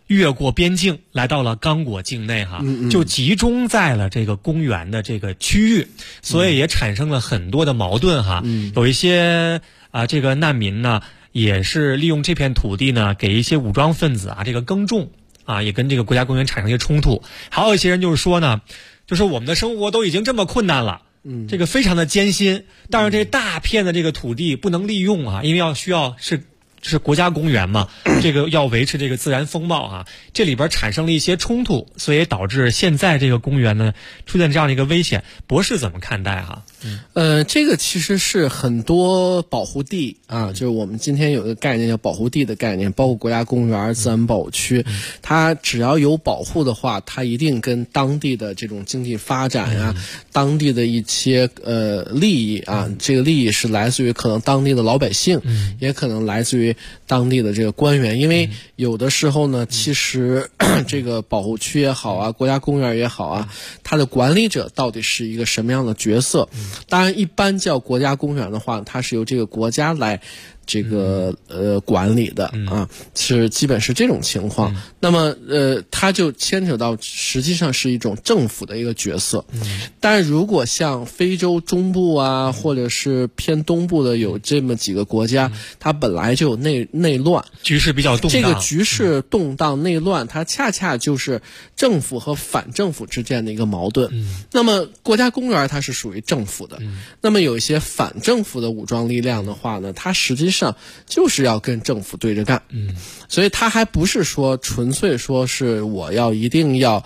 S4: 越过边境来到了刚果境内哈，就集中在了这个公园的这个区域，所以也产生了很多的矛盾哈。有一些这个难民呢，也是利用这片土地呢，给一些武装分子这个耕种也跟这个国家公园产生一些冲突。还有一些人就是说呢，就是我们的生活都已经这么困难了。这个非常的艰辛，但是这大片的这个土地不能利用因为需要是国家公园嘛，这个要维持这个自然风貌这里边产生了一些冲突，所以导致现在这个公园呢出现这样的一个危险。博士怎么看待
S3: 这个其实是很多保护地就是我们今天有一个概念叫保护地的概念，包括国家公园、自然保护区，它只要有保护的话，它一定跟当地的这种经济发展当地的一些利益这个利益是来自于可能当地的老百姓，也可能来自于当地的这个官员，因为有的时候呢，其实这个保护区也好国家公园也好它的管理者到底是一个什么样的角色？当然，一般叫国家公园的话，它是由这个国家来这个管理的是基本是这种情况。那么它就牵扯到实际上是一种政府的一个角色。但如果像非洲中部或者是偏东部的有这么几个国家，它本来就有内乱，
S4: 局势比较动荡。
S3: 这个局势动荡内乱，它恰恰就是政府和反政府之间的一个矛盾。那么国家公园它是属于政府的，那么有一些反政府的武装力量的话呢，它实际上就是要跟政府对着干。所以它还不是说纯粹说是我一定要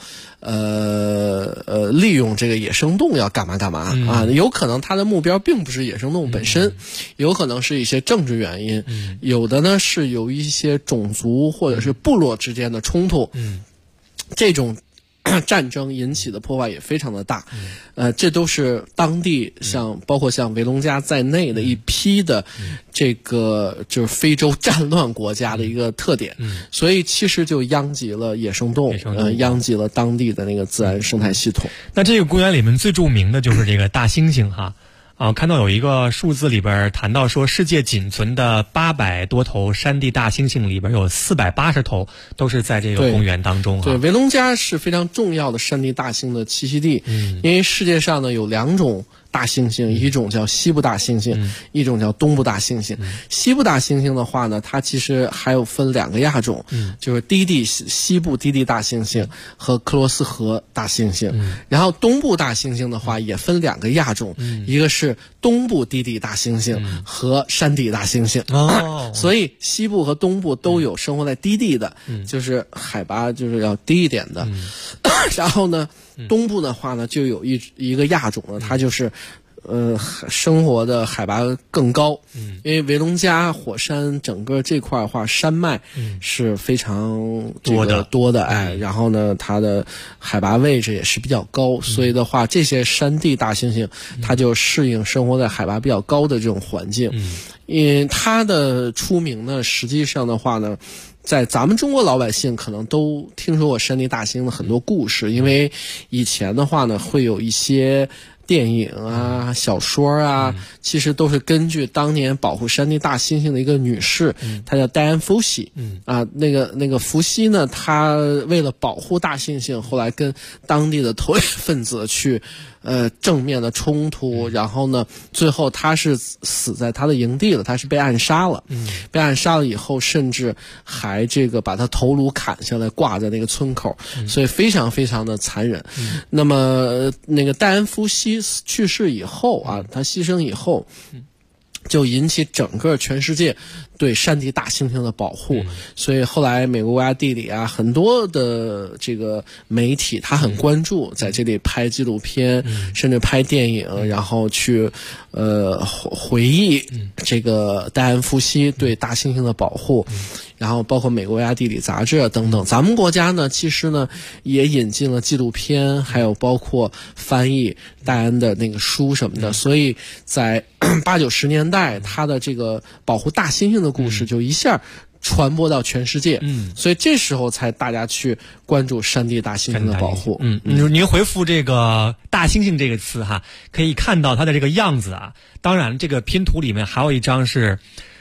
S3: 利用这个野生动物要干嘛干嘛有可能它的目标并不是野生动物本身，有可能是一些政治原因，有的呢是有一些种族或者是部落之间的冲突，这种战争引起的破坏也非常的大，这都是当地包括像维隆加在内的一批的这个就是非洲战乱国家的一个特点，所以其实就殃及了野生动物，殃及了当地的那个自然生态系统。
S4: 那这个公园里面最著名的就是这个大猩猩看到有一个数字里边谈到说，世界仅存的800多头山地大猩猩里边有480头都是在这个公园当中
S3: 对，维隆加是非常重要的山地大猩的栖息地，因为世界上呢有2种大猩猩，一种叫西部大猩猩，一种叫东部大猩猩。西部大猩猩的话呢，它其实还有分2个亚种，就是西部低地大猩猩和克罗斯河大猩猩。然后东部大猩猩的话也分2个亚种，一个是东部低地大猩猩和山地大猩猩。所以西部和东部都有生活在低地的，就是海拔就是要低一点的。然后呢，东部的话呢，就有一个亚种呢，它就是生活的海拔更高，因为维隆加火山整个这块的话，山脉是非常多的然后呢，它的海拔位置也是比较高，所以的话，这些山地大猩猩它就适应生活在海拔比较高的这种环境。它的出名呢，实际上的话呢，在咱们中国老百姓可能都听说过山地大猩的很多故事，因为以前的话呢，会有一些电影小说其实都是根据当年保护山地大猩猩的一个女士，她叫戴安·福西那个福西呢，她为了保护大猩猩，后来跟当地的头领分子去正面的冲突，然后呢，最后他是死在他的营地了，他是被暗杀了。被暗杀了以后，甚至还这个把他头颅砍下来挂在那个村口，所以非常非常的残忍。那么那个戴安·福西去世以后他牺牲以后，就引起整个全世界对山地大猩猩的保护，所以后来美国国家地理很多的这个媒体他很关注，在这里拍纪录片，甚至拍电影，然后去回忆这个戴安·福西对大猩猩的保护，然后包括美国国家地理杂志等等。咱们国家呢，其实呢也引进了纪录片，还有包括翻译戴安的那个书什么的，所以在80、90年代，他的这个保护大猩猩的故事就一下传播到全世界，所以这时候才大家去关注山地大猩猩的保护。
S4: 您回复这个大猩猩这个词可以看到它的这个样子当然这个拼图里面还有一张是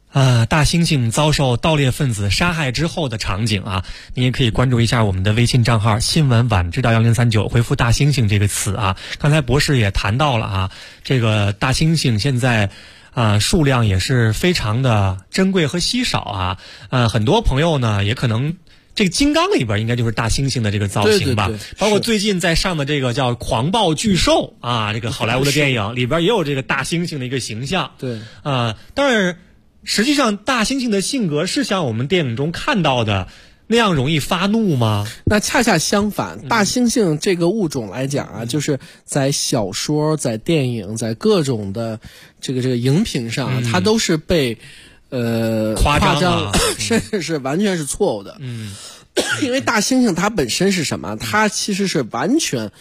S4: 大猩猩遭受盗猎分子杀害之后的场景啊，你也可以关注一下我们的微信账号新闻晚知道1039，回复大猩猩这个词啊。刚才博士也谈到了啊，这个大猩猩现在数量也是非常的珍贵和稀少啊。很多朋友呢也可能这个金刚里边应该就是大猩猩的这个造型吧，
S3: 对，
S4: 包括最近在上的这个叫狂暴巨兽啊，这个好莱坞的电影里边也有这个大猩猩的一个形象。
S3: 对
S4: 但是实际上大猩猩的性格是像我们电影中看到的那样容易发怒吗？
S3: 那恰恰相反，大猩猩这个物种来讲啊，就是在小说、在电影、在各种的这个荧品上，它都是被
S4: 夸张
S3: 甚至是完全是错误的。因为大猩猩它本身是什么？它其实是完全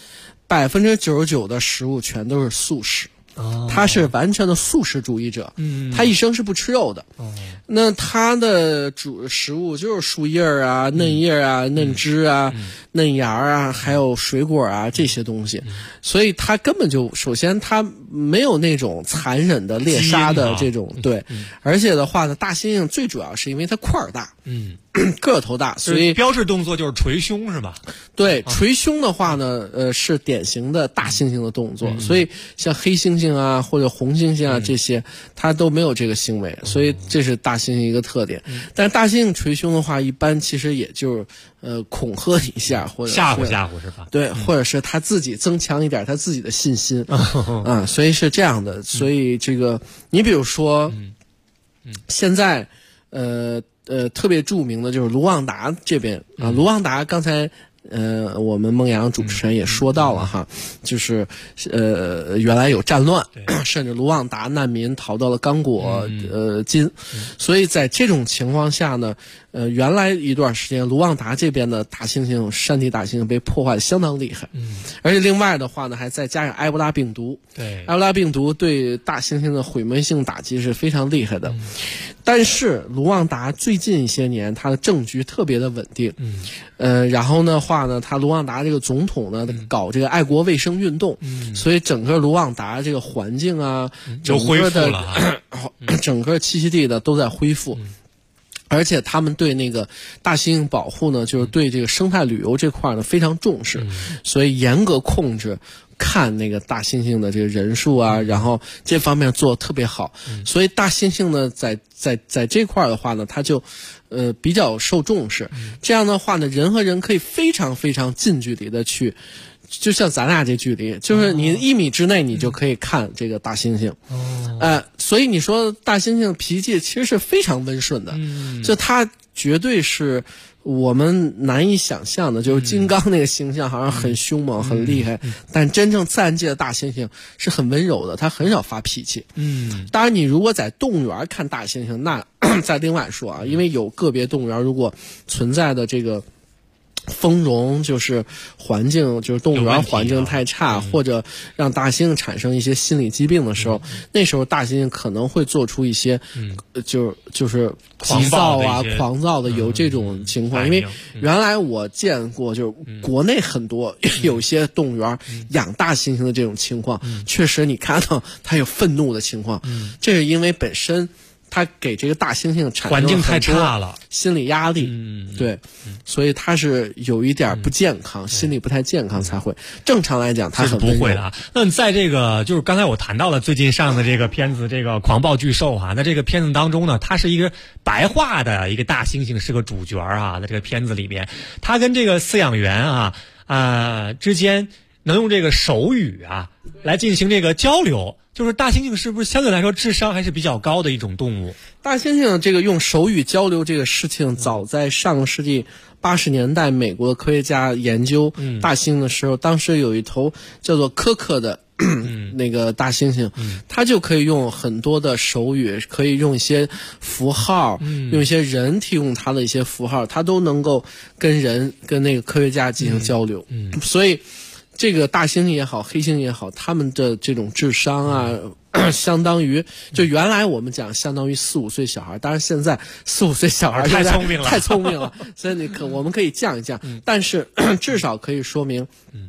S3: 99%的食物全都是素食。他是完全的素食主义者，他一生是不吃肉的。那他的主食物就是树叶啊、嫩叶啊、嫩枝啊、嫩芽啊，还有水果啊这些东西。所以他根本就首先他没有那种残忍的猎杀的这种对，而且的话呢，大猩猩最主要是因为它块儿大，个头大，所以
S4: 标志动作就是捶胸是吧？
S3: 对，捶胸的话呢，是典型的大猩猩的动作，所以像黑猩猩啊或者红猩猩啊这些，它都没有这个行为，所以这是大猩猩一个特点。但是大猩猩捶胸的话，一般其实也就是恐吓一下或者
S4: 吓唬是吧？
S3: 对，或者是他自己增强一点他自己的信心所以是这样的。所以这个你比如说，现在特别著名的就是卢旺达这边啊，卢旺达刚才我们孟阳主持人也说到了哈，就是原来有战乱，甚至卢旺达难民逃到了刚果金，所以在这种情况下呢，原来一段时间卢旺达这边的大猩猩山地大猩猩被破坏的相当厉害，而且另外的话呢，还再加上埃博拉病毒，
S4: 对，
S3: 埃博拉病毒对大猩猩的毁灭性打击是非常厉害的。但是卢旺达最近一些年它的政局特别的稳定，然后的话呢，他卢旺达这个总统呢搞这个爱国卫生运动，所以整个卢旺达这个环境啊，
S4: 就恢复了
S3: 整个栖息地的都在恢复。而且他们对那个大猩猩保护呢，就是对这个生态旅游这块呢非常重视，所以严格控制看那个大猩猩的这个人数啊，然后这方面做得特别好。所以大猩猩呢在这块的话呢，它就比较受重视。这样的话呢，人和人可以非常非常近距离的去，就像咱俩这距离，就是你1米之内你就可以看这个大猩猩。所以你说大猩猩脾气其实是非常温顺的，就它绝对是我们难以想象的，就是金刚那个形象好像很凶猛很厉害，但真正自然界的大猩猩是很温柔的，它很少发脾气。当然你如果在动物园看大猩猩，那再另外说啊，因为有个别动物园如果存在的这个丰容，就是环境，就是动物园环境太差，或者让大猩猩产生一些心理疾病的时候，那时候大猩猩可能会做出一些就是急躁啊、狂躁的有这种情况。因为原来我见过，就是国内很多有些动物园养大猩猩的这种情况，确实你看到它有愤怒的情况，这是因为本身他给这个大猩猩产生
S4: 环境太差了，
S3: 心理压力，对，所以他是有一点不健康，心理不太健康才会。正常来讲，他很
S4: 不会的啊。那在这个就是刚才我谈到了最近上的这个片子，这个《狂暴巨兽》哈，那这个片子当中呢，它是一个白化的一个大猩猩是个主角啊，在这个片子里边，他跟这个饲养员之间能用这个手语来进行这个交流。就是大猩猩是不是相对来说智商还是比较高的一种动物？
S3: 大猩猩这个用手语交流这个事情，早在上个世纪80年代，美国的科学家研究大猩猩的时候，当时有一头叫做科克的那个大猩猩，它就可以用很多的手语，可以用一些符号，用一些人提供它的一些符号，它都能够跟那个科学家进行交流。所以这个大猩猩也好，黑猩猩也好，他们的这种智商相当于就原来我们讲相当于4、5岁小孩，当然现在4、5岁小孩
S4: 太聪明了，
S3: 所以我们可以降一降，但是至少可以说明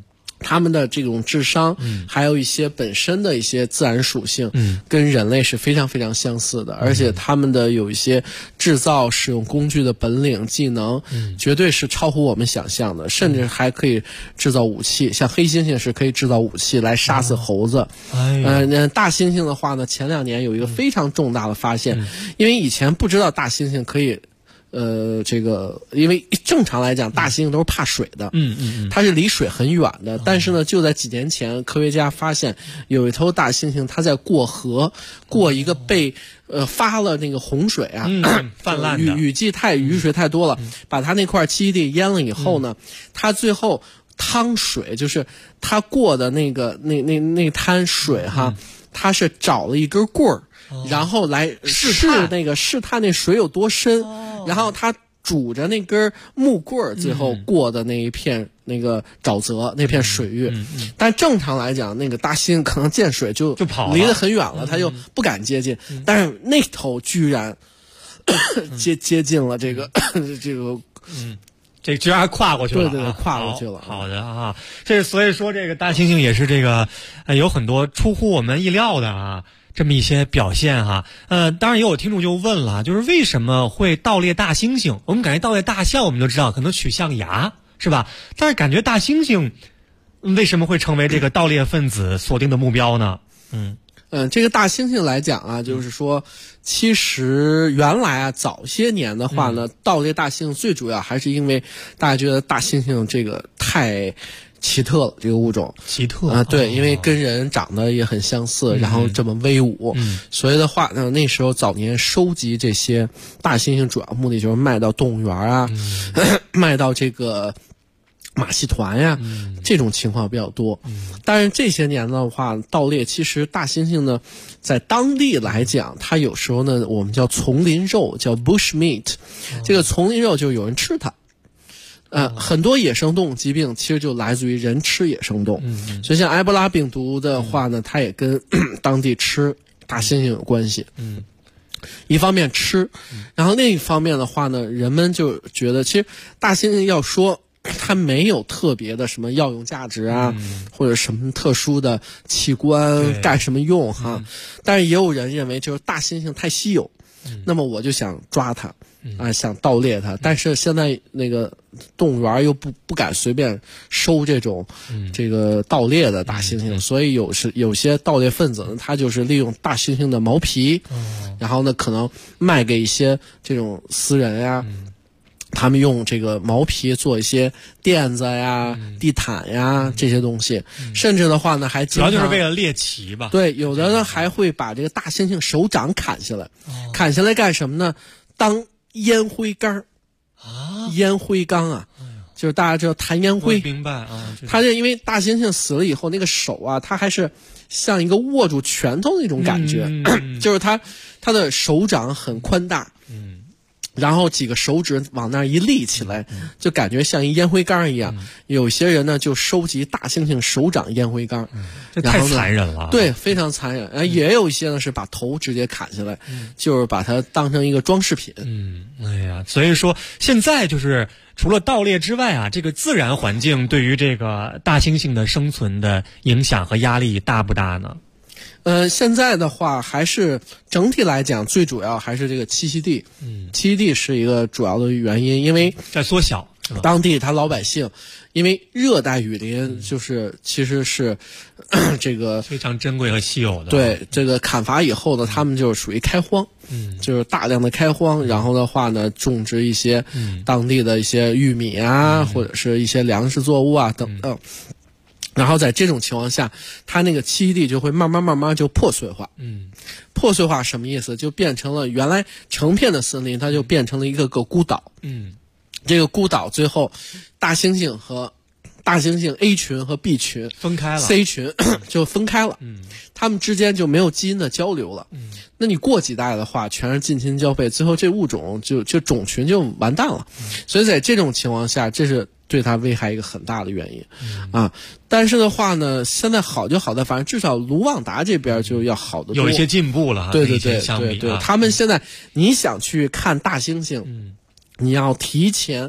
S3: 他们的这种智商，还有一些本身的一些自然属性，跟人类是非常非常相似的，而且他们的有一些制造、使用工具的本领、技能，绝对是超乎我们想象的，甚至还可以制造武器，像黑猩猩是可以制造武器来杀死猴子。大猩猩的话呢，前2年有一个非常重大的发现，因为以前不知道大猩猩可以。因为正常来讲，大猩猩都是怕水的，它是离水很远的。但是呢，就在几年前，科学家发现有一头大猩猩，它在过河，过一个被发了那个洪水啊，
S4: 泛滥的
S3: 雨水太多了，把它那块栖息地淹了以后呢，它最后趟水，就是它过的那个滩水哈，它是找了一根棍儿。然后来试探那水有多深，然后他拄着那根木棍，最后过的那一片那个沼泽那片水域。但正常来讲，那个大猩猩可能见水就跑，离得很远了，他就不敢接近。但是那头居然接近了这个
S4: 这居然还跨过去了，
S3: 对，跨过去了。
S4: 好的啊，所以说这个大猩猩也是这个有很多出乎我们意料的啊。这么一些表现哈，当然也有听众就问了，就是为什么会盗猎大猩猩？我们感觉盗猎大象，我们就知道可能取象牙是吧？但是感觉大猩猩为什么会成为这个盗猎分子锁定的目标呢？
S3: 这个大猩猩来讲啊，就是说，其实原来啊，早些年的话呢，盗猎大猩猩最主要还是因为大家觉得大猩猩这个太奇特了，这个物种
S4: 奇特
S3: 啊，对，因为跟人长得也很相似，然后这么威武，所以的话呢，那时候早年收集这些大猩猩主要目的就是卖到动物园啊，卖到这个马戏团呀，这种情况比较多。但是这些年的话，盗猎其实大猩猩呢，在当地来讲，它有时候呢，我们叫丛林肉，叫 bush meat，这个丛林肉就有人吃它。很多野生动物疾病其实就来自于人吃野生动物，所以像埃博拉病毒的话呢，它也跟当地吃大猩猩有关系。一方面吃，然后另一方面的话呢，人们就觉得其实大猩猩要说它没有特别的什么药用价值啊，或者什么特殊的器官干什么用哈，但是也有人认为就是大猩猩太稀有，那么我就想抓它。想盗猎它，但是现在那个动物园又不敢随便收这种这个盗猎的大猩猩，所以有些盗猎分子呢，他就是利用大猩猩的毛皮，然后呢可能卖给一些这种私人呀，他们用这个毛皮做一些垫子呀、地毯呀这些东西，甚至的话呢还
S4: 主要就是为了猎奇吧。
S3: 对，有的呢还会把这个大猩猩手掌砍下来，砍下来干什么呢？当烟灰缸烟灰缸啊，就是大家知道弹烟灰，
S4: 明白啊？
S3: 它就因为大猩猩死了以后，那个手啊，它还是像一个握住拳头那种感觉，就是它的手掌很宽大，然后几个手指往那儿一立起来，就感觉像一烟灰缸一样。有些人呢就收集大猩猩手掌烟灰缸，
S4: 这太残忍了。
S3: 对，非常残忍。也有一些呢是把头直接砍下来，就是把它当成一个装饰品。
S4: 哎呀，所以说现在就是除了盗猎之外啊，这个自然环境对于这个大猩猩的生存的影响和压力大不大呢？
S3: 现在的话还是整体来讲，最主要还是这个栖息地。栖息地是一个主要的原因，因为
S4: 在缩小，
S3: 当地他老百姓，因为热带雨林就是其实是这个
S4: 非常珍贵和稀有的。
S3: 对，这个砍伐以后呢，他们就是属于开荒，就是大量的开荒，然后的话呢，种植一些当地的一些玉米啊，或者是一些粮食作物啊等等。然后在这种情况下，它那个栖息地就会慢慢就破碎化。破碎化什么意思？就变成了原来成片的森林，它就变成了一个孤岛。这个孤岛最后，大猩猩 A 群和 B 群
S4: 分开了
S3: ，C 群就分开了。他们之间就没有基因的交流了。那你过几代的话，全是近亲交配，最后这物种就种群就完蛋了。所以在这种情况下，这是对它危害一个很大的原因啊。但是的话呢，现在好就好在，反正至少卢旺达这边就要好得多，
S4: 有一些进步了。
S3: 对，
S4: 对，
S3: 他们现在你想去看大猩猩，你要提前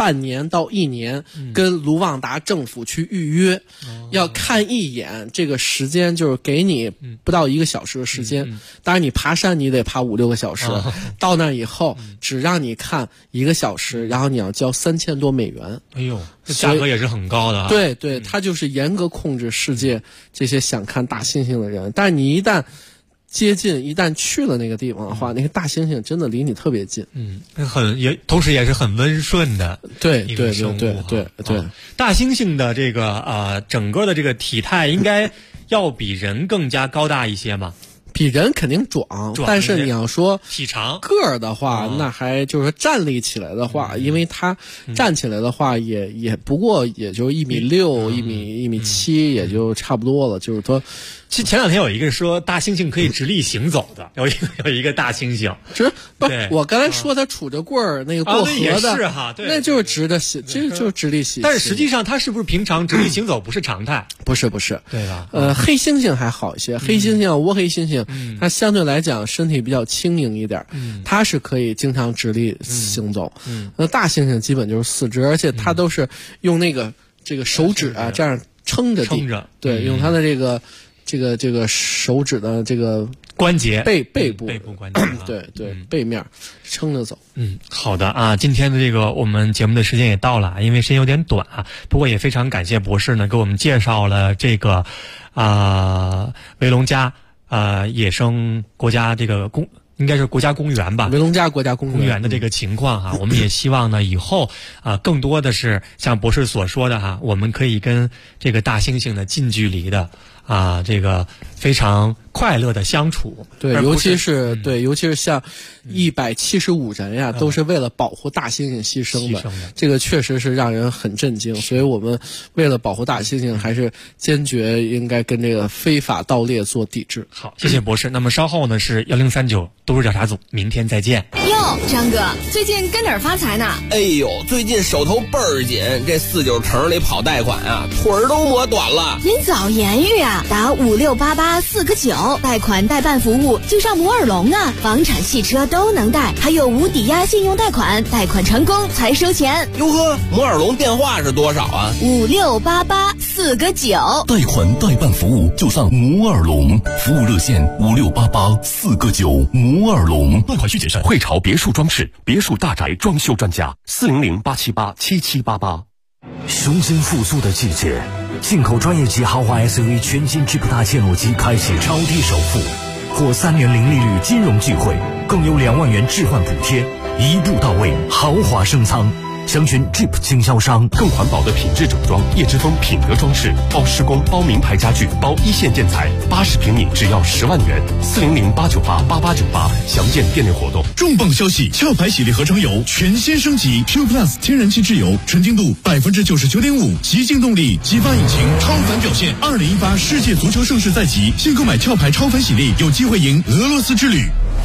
S3: 半年到1年跟卢旺达政府去预约，要看一眼，这个时间就是给你不到1个小时的时间。当然你爬山你得爬5-6个小时，到那以后只让你看1个小时，然后你要交$3000多。
S4: 哎呦，这价格也是很高的啊。
S3: 对对，它就是严格控制世界这些想看大猩猩的人，但是你一旦接近，一旦去了那个地方的话，那个大猩猩真的离你特别近。
S4: 同时也是很温顺的。
S3: 对
S4: 一个生物。
S3: 对。
S4: 大猩猩的这个整个的这个体态应该要比人更加高大一些嘛。
S3: 比人肯定壮，但是你要说
S4: 体长
S3: 个儿的话，那还就是说站立起来的话，因为他站起来的话也不过也就1.6米、1.7米，也就差不多了。就是说，
S4: 其实前2天有一个说大猩猩可以直立行走的，有一个大猩猩，
S3: 不是我刚才说他杵着棍儿那个过河的，
S4: 也是哈，对，
S3: 那就是直的行，这就是直立行。
S4: 但是实际上他是不是平常直立行走不是常态？
S3: 不是，
S4: 对吧？
S3: 黑猩猩还好一些，黑猩猩、倭黑猩猩，它相对来讲身体比较轻盈一点，它是可以经常直立行走。那大猩猩基本就是四肢，而且它都是用这个手指啊这样撑着地，对，用它的这个手指的这个
S4: 关节
S3: 背部
S4: 关节，
S3: 对，背面撑着走。
S4: 好的啊，今天的这个我们节目的时间也到了，因为时间有点短啊，不过也非常感谢博士呢给我们介绍了这个维隆加野生国家这个应该是国家公园吧，
S3: 维隆加国家公
S4: 园的这个情况哈，我们也希望呢以后更多的是像博士所说的哈，我们可以跟这个大猩猩的近距离的这个非常快乐的相处。
S3: 对，尤其是像175人呀，都是为了保护大猩猩牺牲的，这个确实是让人很震惊。所以我们为了保护大猩猩，还是坚决应该跟这个非法盗猎做抵制。
S4: 好，谢谢博士。那么稍后呢是1039都市调查组，明天再见。
S18: 哟，张哥，最近跟哪儿发财呢？
S5: 哎呦，最近手头倍儿紧，这49城里跑贷款啊，腿儿都磨短了。
S18: 您早言语啊，打5688-4个9，贷款代办服务就上摩尔龙啊，房产、汽车都能贷，还有无抵押信用贷款，贷款成功才收钱。
S5: 哟呵，摩尔龙电话是多少啊
S18: ？5688-4个9，
S12: 贷款代办服务就上摩尔龙，服务热线5688-4个9，摩尔龙。
S7: 贷款需谨慎。汇潮别墅装饰，别墅大宅装修专家，400-878-7788。
S21: 雄心复苏的季节，进口专业级豪华 SUV 全新 Jeep 大切诺基开启超低首付，获3年零利率金融聚会，更有2万元置换补贴，一步到位，豪华升舱。详询 Jeep 经销商。
S7: 更环保的品质整装，叶之峰品德装饰，包施工，包名牌家具，包一线建材，80平米只要10万元，400-898-8898，详见店内活动。
S20: 重磅消息！壳牌洗涤合成油全新升级 ，Q Plus 天然气质油，纯净度99.5%，极净动力，激发引擎，超凡表现。2018世界足球盛世在即，现购买壳牌超凡洗涤，有机会赢俄罗斯之旅。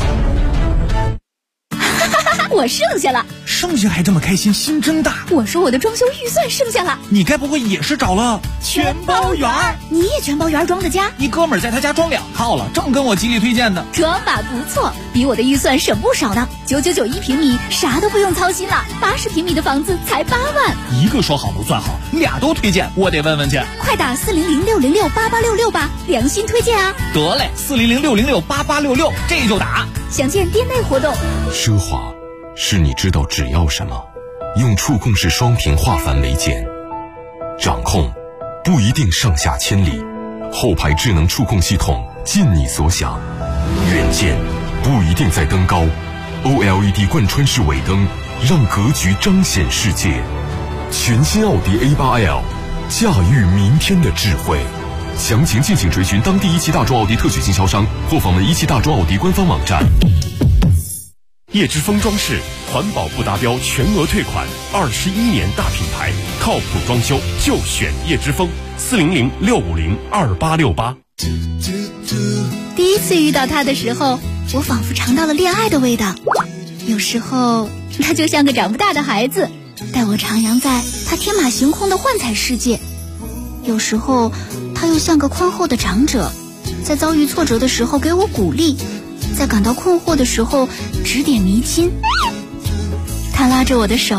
S18: 我剩下了，
S19: 剩下还这么开心，心真大。
S18: 我说我的装修预算剩下了，
S19: 你该不会也是找了
S18: 全包园？你也全包园装的家？
S19: 一哥们儿在他家装2套了，正跟我极力推荐的。
S18: 这把不错，比我的预算省不少呢。9991平米，啥都不用操心了。80平米的房子才8万。
S19: 一个说好不算好，2都推荐，我得问问去。
S18: 快打400-606-8866吧，良心推荐啊！
S19: 得嘞，400-606-8866，这就打。
S18: 详见店内活动。
S24: 奢华是你知道只要什么，用触控式双屏画繁为简。掌控不一定上下千里，后排智能触控系统尽你所想。远见不一定在登高， OLED 贯穿式尾灯让格局彰显世界。全新奥迪 A8L， 驾驭明天的智慧。详情敬请追寻当地17大中奥迪特许经销商，或访问17大中奥迪官方网站。
S7: 叶之峰装饰，环保不达标全额退款，21年大品牌，靠谱装修就选叶之峰，400-650-2868。
S18: 第一次遇到他的时候，我仿佛尝到了恋爱的味道。有时候他就像个长不大的孩子，带我徜徉在他天马行空的幻彩世界。有时候他又像个宽厚的长者，在遭遇挫折的时候给我鼓励，在感到困惑的时候指点迷津。他拉着我的手，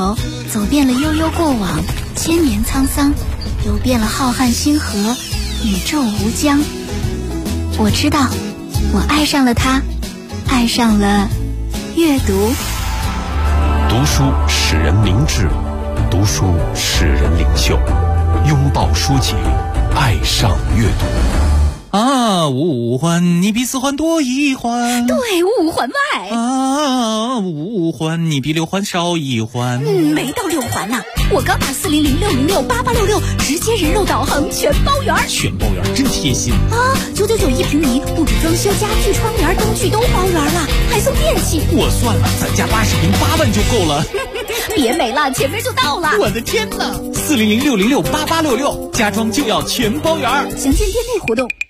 S18: 走遍了悠悠过往，千年沧桑，游遍了浩瀚星河，宇宙无疆。我知道，我爱上了它，爱上了阅读。
S24: 读书使人明智，读书使人领袖。拥抱书籍，爱上阅读。
S22: 啊，五环你比四环多一环，
S8: 对，五环外
S22: 啊，五环你比六环少一环。
S8: 没到六环呢，我刚打400-606-8866，直接人肉导航全包圆。
S22: 全包圆真贴心
S8: 啊！999一平米，布置装修、家具、窗帘、灯具都包圆了，还送电器。
S22: 我算了，咱家80平8万就够了。
S8: 别美了，前面就到了。
S22: 我的天哪！400-606-8866，家装就要全包圆。
S8: 详见店内活动。